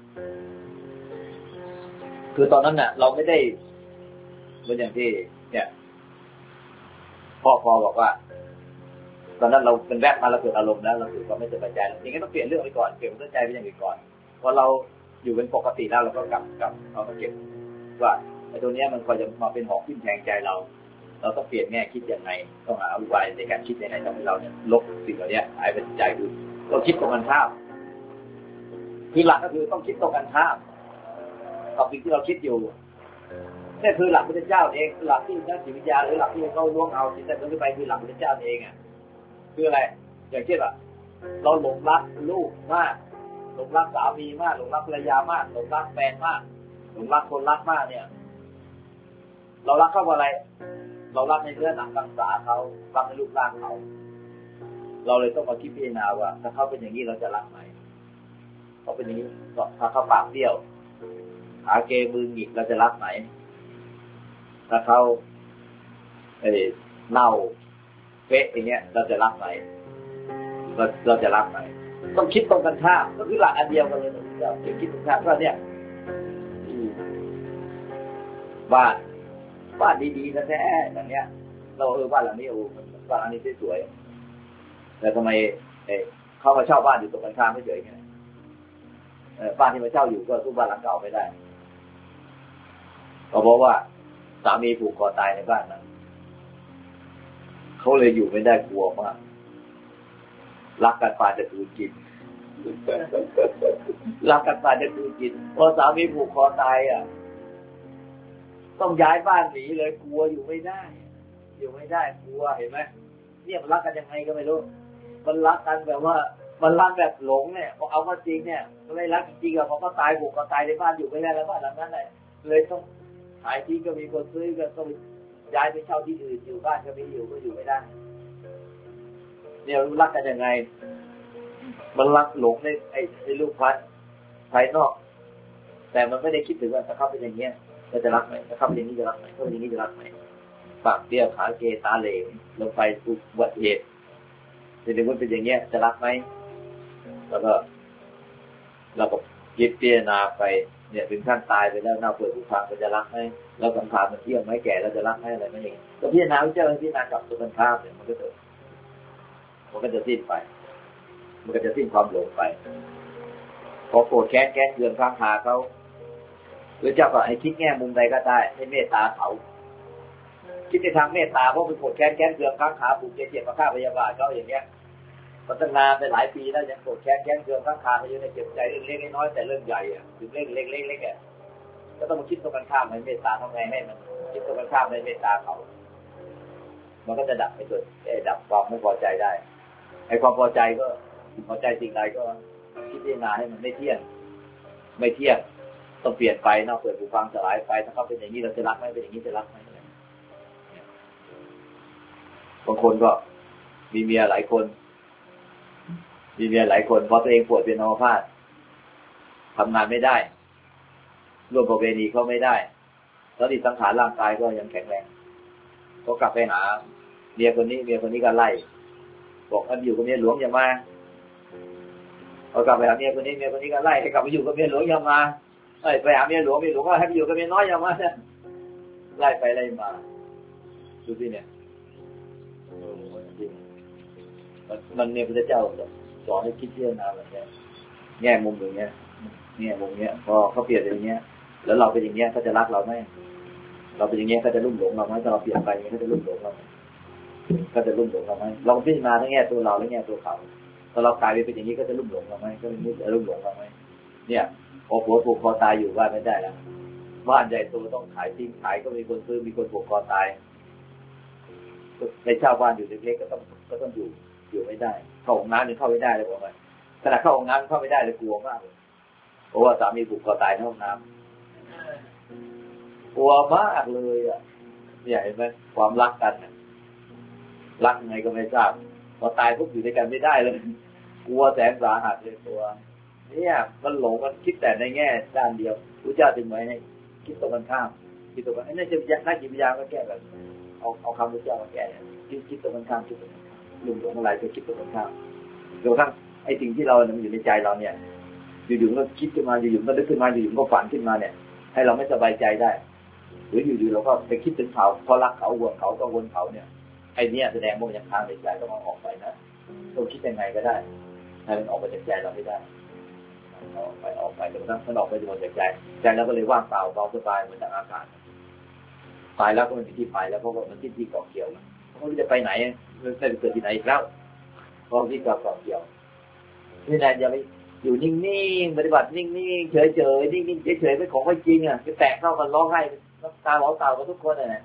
คือตอนนั้นน่ะเราไม่ได้เหมือนอย่างที่เนี่ยพ่อบอกว่าตอนนั้นเราเป็นแวบมาเราเกิดอารมณ์แล้วเราถือว่าไม่สบายใจอย่างนี้ต้องเปลี่ยนเรื่องไปก่อนเปลี่ยนใจไปอย่างอื่นก่อนพอเราอยู่เป็นปกติแล้วเราก็กลับเอามาเก็บว่าไอ้ตัวนี้มันคอยจะมาเป็นหอกทิ่มแทงใจเราต้องเปลี่ยนแง่คิดยังไงต้องหาอุบายในการคิดยังไงทำให้เราเนี่ยลบสิ่งเหล่านี้หายไปจากใจคือเราคิดตรงกันข้ามคือหลักก็คือต้องคิดตรงกันข้ามกับสิ่งที่เราคิดอยู่นี่คือหลักพระเจ้าเองหลักที่นักจิตวิทยาหรือหลักที่เขาล้วงเอาจิตใจตรงนี้ไปคือหลักพระเจ้าเองอ่ะคืออะไรอย่างเช่นว่าเราหลงรักลูกมากหลลงรักสามีมากหลงรักภรรยามากหลงรักแฟนมากหลงรักคนรักมากเนี่ยเรารักเขาเพราะอะไรเรารักในเนื้อหนังตังสาเขารักในรูปร่างเขาเราเลยต้องมาคิดพิจารณาว่าถ้าเขาเป็นอย่างนี้เราจะรักไหมเขาเป็นอย่างนี้ถ้าเขาปากเบี้ยวขาเกมือหงิกเราจะรักไหมถ้าเขาเน่าเฟะอย่างเงี้ยเราจะรักไหมเราจะรักไหมต้องคิดตรงกันข้ามก็คือหลักอันเดียวกันเลยเราจะคิดตรงข้ามก็เนี่ยบ้านดีๆแท้ๆอย่างเนี้ยเราบ้านหลังนี้บ้านหลังนี้สวยๆแต่ทำไมเขามาเช่าบ้านอยู่ตรงกันข้ามไม่เฉยไงบ้านที่มาเช่าอยู่ก็สู้บ้านหลังเก่าไม่ได้ก็เพราะว่าสามีผูกคอตายในบ้านนั้นเขาเลยอยู่ไม่ได้กลัวมากรักกันปานจะคืนกินรักกันปานจะคืนกินพอสามีผูกคอตายต้องย้ายบ้านหนีเลยกลัวอยู่ไม่ได้กลัวเห็นไหมเนี่ยมันรักกันยังไงก็ไม่รู้มันรักกันแบบว่ามันรักแบบหลงเนี่ยพอเอามาจริงเนี่ยก็ไม่รักจริงๆพอเขาตายผูกคอตายในบ้านอยู่ไม่ได้แล้วบ้านหลังนั้นเลยต้องขายที่ก็มีคนซื้อก็ต้องย้ายไปเช่าที่อื่นอยู่บ้านก็ไม่อยู่ก็อยู่ไม่ได้เนี่ยรักกันยังไงมันรักหลงในไอ้ลูกพันภายนอกแต่มันไม่ได้คิดถึงว่าถ้าเขาเป็นอย่างเงี้ยเราจะรักไหมถ้าเขาเป็นอย่างนี้จะรักไหมถ้าเป็นอย่างนี้จะรักไหมปากเบี้ยวขาเกตาเหลวลงไปอุบัติเหตุจะดูว่าเป็นอย่างเงี้ยจะรักไหมแล้วก็เราก็คิดพิจารณาไปเนี่ยถึงขั้นตายไปแล้วหน้าเปิดหูฟังจะรักไหมแล้วสังขารมันเที่ยงไหมแก่แล้วจะรักไหมอะไรไม่เองก็พิจารณาพิจารณากับตัวกันข้ามเนี่ยมันก็จะสิ้นไปมันก็จะสิ้นความหลงไปพอโกรธแค้นเคืองข้างคาเขาหรือเจ้าก็ให้คิดแง่มุมใดก็ได้ให้เมตตาเขาคิดในทางเมตตาเพราะเป็นโกรธแค้นเคืองข้างคาผูกเจ็บมาฆ่าพยาบาทเขาอย่างเงี้ยมันตั้งนานไปหลายปีแล้วยังโกรธแค้นเคืองข้างคาเขาอยู่ในเจ็บใจเล็กๆน้อยๆแต่เรื่องใหญ่ถึงเล็กก็ต้องมาคิดตรงกันข้ามให้เมตตาทำไงให้มันคิดตรงกันข้ามให้เมตตาเขามันก็จะดับไปตัวดับความไม่พอใจได้ไอ้ความพอใจก็พอใจสิ่งใดก็คิดพิจารณาให้มันไม่เที่ยงต้องเปลี่ยนไปนอกเปิดหูฟังสลายไปถ้าเขาเป็นอย่างนี้เราจะรักไหมเป็นอย่างนี้จะรักไหมบางคนก็มีเมียหลายคนพอตัวเองป่วยเป็นอัมพาตทำงานไม่ได้ร่วมประเวณีเขาไม่ได้แล้วดิสังขารร่างกายก็ยังแข็งแรงก็กลับไปหาเมียคนนี้ก็ไล่บอกให้อยู่กับเมียหลวงอย่ามาพอกลับไปหาเมียคนนี้ก็ไล่ให้กลับไปอยู่กับเมียหลวงอย่ามาไปหาเมียหลวงก็ให้ไปอยู่กับเมียน้อยอย่ามาไล่ไปไล่มาดูสิเนี่ยมันเนี่ยพระเจ้าสอนให้คิดพิจารณาแบบนี้แง่มุมอย่างเงี้ยพอเขาเปลี่ยนอย่างเงี้ยแล้วเราเป็นอย่างเงี้ยเขาจะรักเราไหมเราเป็นอย่างเงี้ยเขาจะลุ่มหลงเราไหมถ้าเราเปลี่ยนไปอย่างเงี้ยเขาจะลุ่มหลงเราไหมเราพิจารณาทั้งแง่ตัวเราและแง่ตัวเขาถ้าเรากลายไปเป็นอย่างนี้ก็จะลุ่มหลงเราไหมก็จะลุ่มหลงเราไหมเนี่ยพอผัวผูกคอตายอยู่บ้านไม่ได้แล้วบ้านใหญ่โตต้องขายทิ้งขายก็มีคนซื้อมีคนผูกคอตายในเช่าบ้านอยู่เล็กๆก็ต้องอยู่ไม่ได้เข้าห้องน้ำยังเข้าไม่ได้เลยบอกว่าขณะเข้าห้องน้ำเข้าไม่ได้เลยกลัวมากเลยเพราะว่าสามีผูกคอตายในห้องน้ำกลัวมากเลยเนี่ยเห็นไหมความรักกันรักยังไงก็ไม่ทราบพอตายปุ๊บอยู่ด้วยกันไม่ได้เลยกลัวแสนสาหัสเลยตัวเนี่ยมันหลงมันคิดแต่ในแง่ด้านเดียวพระเจ้าถึงไว้ให้คิดตรงกันข้ามคิดตรงกันไอ้นี่จะนักจิตวิทยาก็แก้แบบเอาคำพระเจ้ามาแก้คิดตรงกันข้ามคิดตรงกันข้ามลุ่มหลงอะไรก็คิดตรงกันข้ามโดยทั้งไอ้สิ่งที่เรามันอยู่ในใจเราเนี่ยอยู่ๆก็คิดขึ้นมาอยู่ๆก็นึกขึ้นมาอยู่ๆก็ฝันขึ้นมาเนี่ยให้เราไม่สบายใจได้หรืออยู่ๆเราก็ไปคิดถึงเขาพอรักเขาห่วงเขากังวลเขาเนี่ยไอ้นี่แสดงว่ามันยังค้างในใจต้องเอาออกไปนะต้องคิดยังไงก็ได้ให้มันออกไปจากใจเราไม่ได้ออกไปจนทั้งมันออกไปหมดจากใจเราก็เลยว่างเปล่าเบาสบายเหมือนอากาศตายแล้วก็มันเป็นที่ไปแล้วเพราะว่ามันที่เกาะเกี่ยวเพราะว่าจะไปไหนมันจะเกิดที่ไหนอีกแล้วเพราะที่เกาะเกี่ยวนี่แหละอย่าไปอยู่นิ่งๆปฏิบัตินิ่งๆเฉยๆนิ่งๆเฉยๆไม่ของไม่จริงจะแตกเข้ากันร้องไห้น้ำตาหล่อเต่ากับทุกคนเลย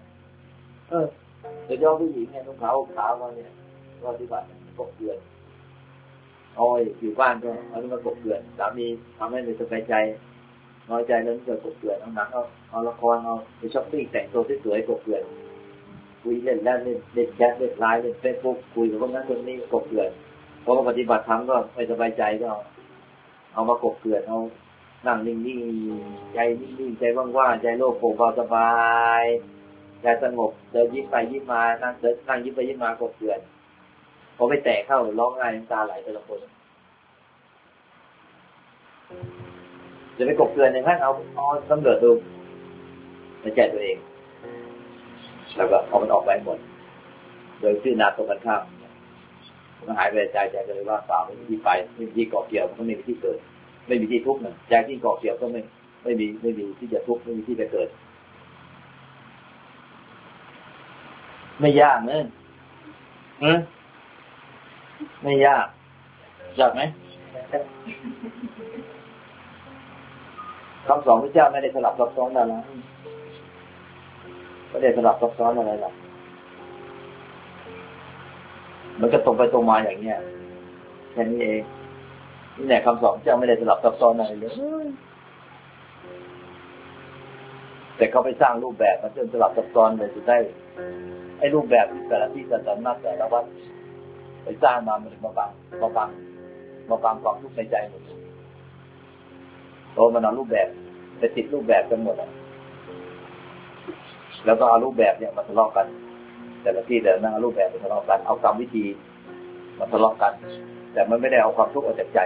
โดยเฉพาะผู้หญิงเนี่ยนุ่งขาวมาเนี่ยปฏิบัติกบเกลื่อนอ้อยอยู่บ้านก็เอามากบเกลื่อนสามีทำให้ไม่สบายใจน้อยใจแล้วเกิดกบเกลื่อนเอาหนังเอาละครเอาไปช้อปปิ้งแต่งตัวสวยๆกบเกลื่อนคุยเล่นแล้วเล่นแชทเล่นไลน์เล่นเฟซบุ๊กคุยกับคนนั้นคนนี้กบเกลื่อนพอปฏิบัติธรรมก็ไม่สบายใจก็เอามากบเกลื่อนเอานั่งนิ่งๆใจนิ่งๆใจว่างๆใจโล่งโปร่งเบาสบายใจสงบเดินยิ้มไปยิ้มมานั่งยิ้มไปยิ้มมากบเกลื่อนพอไปแตะเข้าร้องไห้น้ำตาไหลแต่ละคนจะไปกบเกลื่อนอย่างนั้นเอาสำเร็จดูในใจตัวเองแล้วก็เอามันออกไปหมดโดยชื่อนาตรงกันข้ามมันหายไปใจก็เลยว่าเปล่าไม่มีที่ไปไม่มีที่เกาะเกี่ยวมันก็ไม่มีที่เกิดไม่มีที่ทุกข์นะใจที่เกาะเกี่ยวก็ไม่มีที่จะทุกข์ไม่มีที่จะเกิดไม่ยากนะไม่ยากไหมคำสอนพระเจ้าไม่ได้สลับซับซ้อนอะไรนะไม่ได้สลับซับซ้อนอะไรหรอกมันก็ตรงไปตรงมาอย่างเนี้ยแค่นี้เองนี่แหละคำสอนพระเจ้าไม่ได้สลับซับซ้อนอะไรเลยแต่เขาไปสร้างรูปแบบมาจนสลับซับซ้อนเลยสุดท้ายไอ้รูปแบบแต่ละที่แต่ละนักแต่ละวัดไปสร้างมามันมาบังความทุกข์ในใจหมดโตมันเอารูปแบบไปติดรูปแบบกันหมดแล้วก็เอารูปแบบเนี่ยมาทะเลาะกันแต่ละที่แต่ละรูปแบบมาทะเลาะกันเอากรรมวิธีมาทะเลาะกันแต่มันไม่ได้เอาความทุกข์ออกจากใจ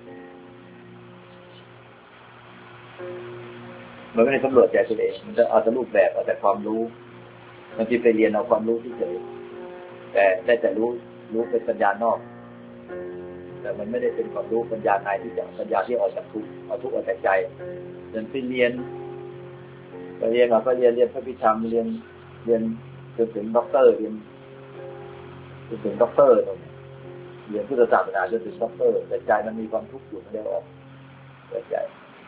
มันไม่ได้สำรวจใจตัวเองมันจะเอาแต่รูปแบบเอาแต่ความรู้มันจะไปเรียนเอาความรู้ที่เฉยแต่ได้แต่รู้เป็นปัญญานอกแต่มันไม่ได้เป็นความรู้ปัญญาในที่จะปัญญาที่ออกจากทุกข์เอาทุกข์ออกจากใจจนไปเรียนเราก็เรียนพระพิธรรมเรียนจนถึงด็อกเตอร์เรียนจนถึงด็อกเตอร์ตรงนี้เรียนพุทธศาสนาจนถึงด็อกเตอร์แต่ใจมันมีความทุกข์อยู่ไม่ได้ออกจากใจ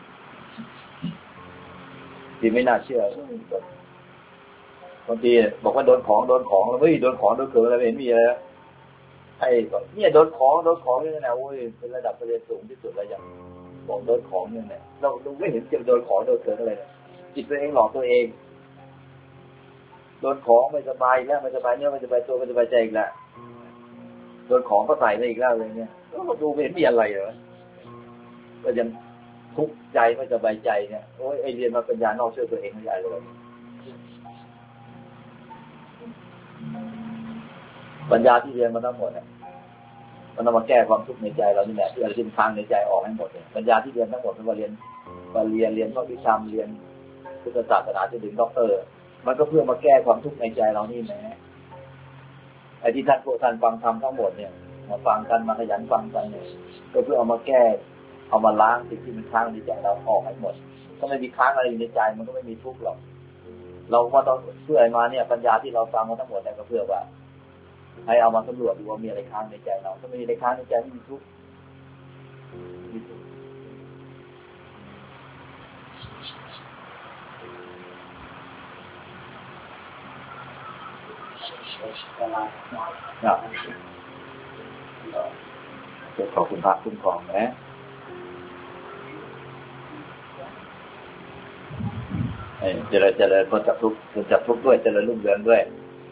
ที่ไม่น่าเชื่อบางทีบอกว่าโดนของแล้วเฮ้ยโดนของโดนเกิดอะไรไม่เห็นมีอะไรไอ้เนี่ยโดนของนี่นะโอ้ยเป็นระดับประเรียนสูงที่สุดแล้วยังบอกโดนของเนี่ยเราไม่เห็นจะโดนของโดนเกิดอะไรจิตตัวเองหลอกตัวเองโดนของไม่สบายแล้วไม่สบายเนื้อไม่สบายตัวไม่สบายใจอีกแล้วโดนของก็ใส่ไปอีกแล้วเลยเนี่ยเราดูไม่เห็นมีอะไรเลยก็ยังทุกข์ใจไม่สบายใจเนี่ยโอ้ยไอเรียนมาปัญญานอกช่วยตัวเองไม่ได้เลยปัญญาที่เรียนมาทั้งหมดเนี่ยมันเอามาแก้ความทุกข์ในใจเรานี่แหละที่เราทิ้งทางในใจออกให้หมดเลยปัญญาที่เรียนทั้งหมดไม่ว่าเรียนพระวิชาเรียนพุทธศาสนาจนถึงด็อกเตอร์มันก็เพื่อมาแก้ความทุกข์ในใจเรานี่แหละไอ้ที่ท่านฟังธรรมทั้งหมดเนี่ยมาฟังกันมาขยันฟังกันเนี่ยก็เพื่อเอามาแก้เอามาล้างสิ่งที่มันค้างในใจเราออกให้หมดถ้าไม่มีค้างอะไรอยู่ในใจมันก็ไม่มีทุกข์หรอกเราก็ต้องเพื่อมาเนี่ยปัญญาที่เราฟังมาทั้งหมดเนี่ยก็เพื่อว่าให้เอามาสำรวจดูว่ามีอะไรค้างในใจเราถ้าไม่มีอะไรค้างในใจไม่มีทุกข์จะขอบคุณพระคุ้มครองนะเจริญพ้นจากทุกข์ด้วยเจริญรุ่งเรืองด้วย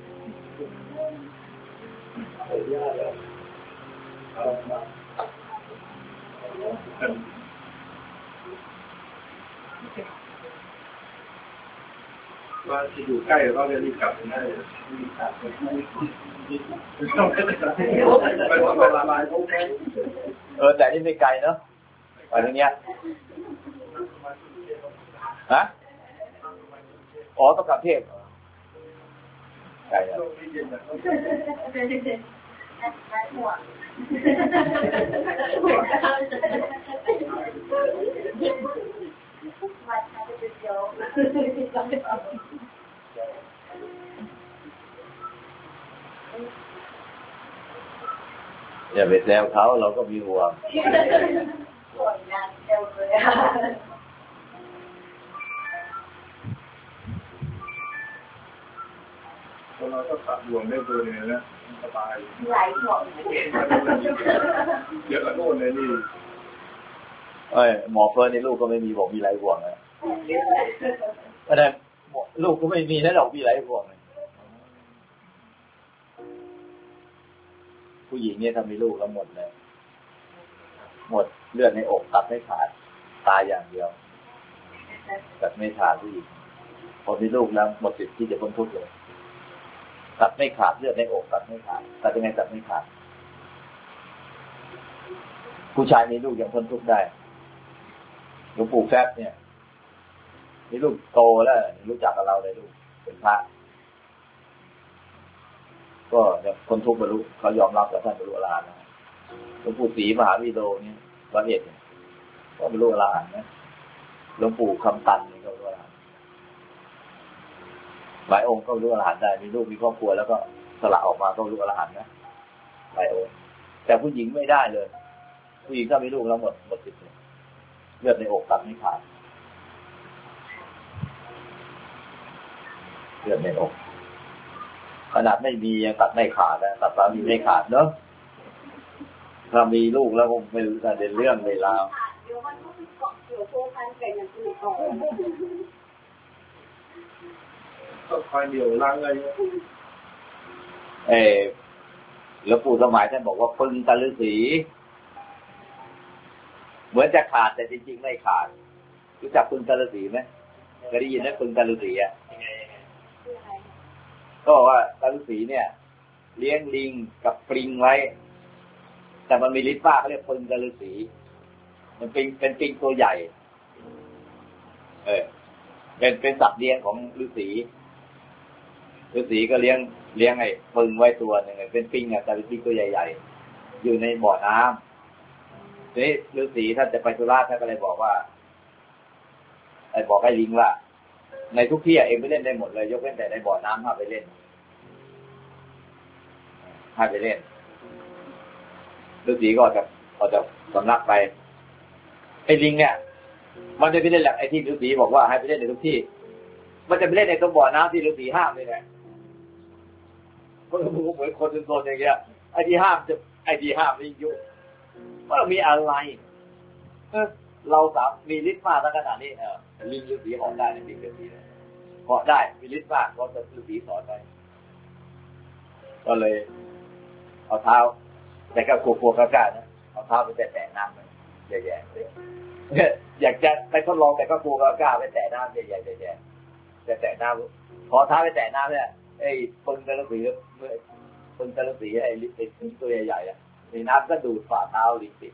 ว่าจะอยู่ใกล้ก็จะรีบกลับได้แต่นี่ไม่ไกลเนาะไปตรงเนี้ยฮะอ๋อต้องกลับเทพไกลอ่ะอย่าไปแซวเขาเราก็มีห่วงเราก็ตัดห่วงได้ตัวเนี่ยนะสบายหลายห่วงเยอะกว่าโน่นเลยนี่หมอเฟิร์นในลูกก็ไม่มีบอกมีหลายห่วงนะเพราะนั้นลูกก็ไม่มีนะเรามีหลายห่วงผู้หญิงเนี่ยถ้ามีลูกแล้วหมดเลยหมดเลือดในอกตัดไม่ขาดตายอย่างเดียวตัดไม่ขาดผู้หญิงพอมีลูกแล้วหมดสิทธิ์ที่จะพ้นทุกข์เลยตัดไม่ขาดเลือดในอกตัดไม่ขาดตัดยังไงตัดไม่ขาดผู้ชายมีลูกยังพ้นทุกข์ได้หลวงปู่แฟบเนี่ยมีลูกโตแล้วรู้จักกับเราเลยลูกเป็นพระก็เนี่ยพ้นทุกข์บรรลุเขายอมรับกับท่านบรรลุอรหันต์หลวงปู่ศรีมหาวิโรเนี่ยวัดเหตุก็บรรลุอรหันต์นะหลวงปู่คำตันนี่ก็บรรลุอรหันต์หลายองค์ก็บรรลุอรหันต์ได้มีลูกมีครอบครัวแล้วก็สละออกมาก็บรรลุอรหันต์นะหลายองค์แต่ผู้หญิงไม่ได้เลยผู้หญิงถ้ามีลูกแล้วหมดสิทธิ์เลือดในอกตัดไม่ขาดเลือดในอกขนาดไม่มียังตัดไม่ขาดนะตัดสามีไม่ขาดเนอะถ้ามีลูกแล้วผมไม่รู้จะเดินเรื่องเวลาก็คอยเดี่ยวล้างเลยแล้วปู่สมัยท่านบอกว่าปึงตะฤาษีเหมือนจะขาดแต่จริงๆไม่ขาดรู้จักปึงตะฤาษีไหมเคยได้ยินไหมปึงตะฤาษีอ่ะก็บอกว่าตะฤาษีเนี่ยเลี้ยงลิงกับปลิงไว้แต่มันมีฤทธิ์มากเขาเรียกปึงตะฤาษีมันเป็นปลิงตัวใหญ่เป็นสัตว์เลี้ยงของฤาษีก็เลี้ยงไอ้ปึงไว้ตัวนึงเป็นปลิงอ่ะแต่เป็นปลิงตัวใหญ่ๆอยู่ในบ่อน้ำทีนี้ฤาษีท่านจะไปธุระท่านก็เลยบอกว่าบอกให้ลิงว่าในทุกที่เองไปเล่นได้หมดเลยยกเว้นแต่ในบ่อน้ำห้ามไปเล่นฤาษีก็จะสำนักไปไอ้ลิงเนี่ยมันจะไปเล่นแหละไอ้ที่ฤาษีบอกว่าให้ไปเล่นในทุกที่มันจะไปเล่นในตรงบ่อน้ำที่ฤาษีห้ามเลยนะมันเหมือนคนเป็นโซนอย่างเงี้ยไอ้ที่ห้ามนี่ยุ่งว่ามีอะไรเรามีฤทธิ์มากขนาดนี้ลิงฤาษีเหาะได้ลิงฤาษีเหาะได้มีฤทธิ์มากเพราะฤาษีสอนไปก็เลยเอาเท้าแต่ก็กลัวๆกล้าๆนะเอาเท้าไปแตะน้ำมันแย่ๆอยากจะไปทดลองแต่ก็กลัวกล้าไปแตะน้ำแย่ๆแตะน้ำพอเท้าไปแตะน้ำเนี่ยไอ้ปึงตะฤาษีไอ้ตัวใหญ่ๆในน้ำก็ดูดฝ่าเท้าลิงติด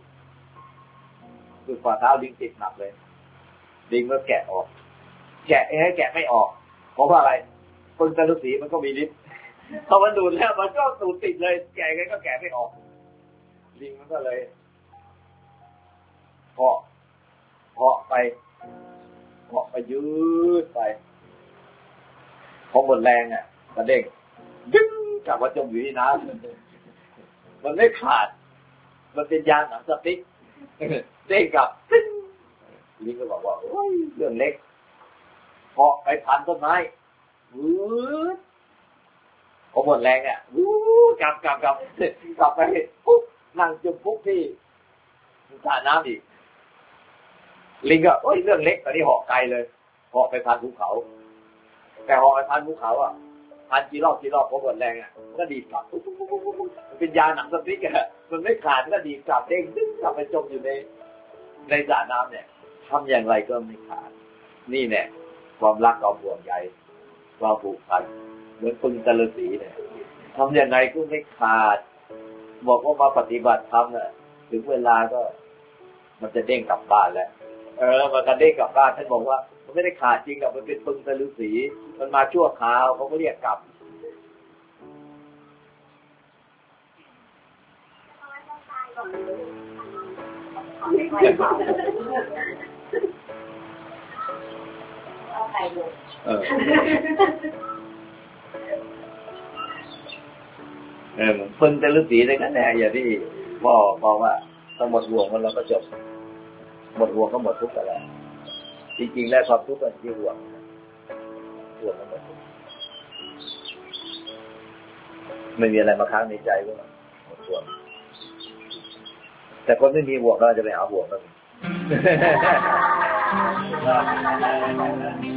หนักเลยลิงก็แกะออกแกะไม่ออกเพราะว่าอะไรปึงตะฤาษีมันก็มีฤทธิ์พอมันดูดแล้วมันก็ดูดติดเลยแกะไงก็แกะไม่ออกลิงมันก็เลยเหาะไปยืดไปพอหมดแรงอ่ะมันเด้งดึงกลับมาจมอยู่ที่น้ำมันไม่ขาดมันเป็นยางหนังสติ๊กเด้งกลับลิงก็บอกว่าโอ้ยเรื่องเล็กเหาะไปพันต้นไม้พอหมดแรงอ่ะกลับไปปุ๊บนั่งจุ่มปุ๊บที่สระน้ำอีกลิงก็โอ้ยเรื่องเล็กตอนนี้เหาะไกลเลยเหาะไปพันภูเขาแต่เหาะไปพันภูเขาอ่ะพันกี่รอบพอหมดแรงอ่ะก็ดีกลับมันเป็นยาหนังสติ๊กอ่ะมันไม่ขาดก็ดีกลับเด้งกลับไปจมอยู่ในสระน้ำเนี่ยทำอย่างไรก็ไม่ขาดนี่เนี่ยความรักความห่วงใยความผูกพันเหมือนปึงตะฤาษีเนี่ยทำอย่างไรก็ไม่ขาดบอกว่ามาปฏิบัติธรรมเนี่ยถึงเวลาก็มันจะเด้งกลับบ้านแล้วมันจะเด้งกลับบ้านท่านบอกว่ามันไม่ได้ขาดจริงกับมันเป็นปึงตะฤาษีมันมาชั่วคราวเขาก็เรียกกลับปึงตะฤาษีได้กันแน่อย่างที่พ่อบอกว่าต้องหมดห่วงมันเราก็จบหมดห่วงก็หมดทุกข์แล้วจริงๆแล้วความทุกข์มันที่ห่วงมันหมดไม่มีอะไรมาค้างในใจก็หมดห่วงแต่คนไม่มีห่วงก็จะไปหาห่วงก็มี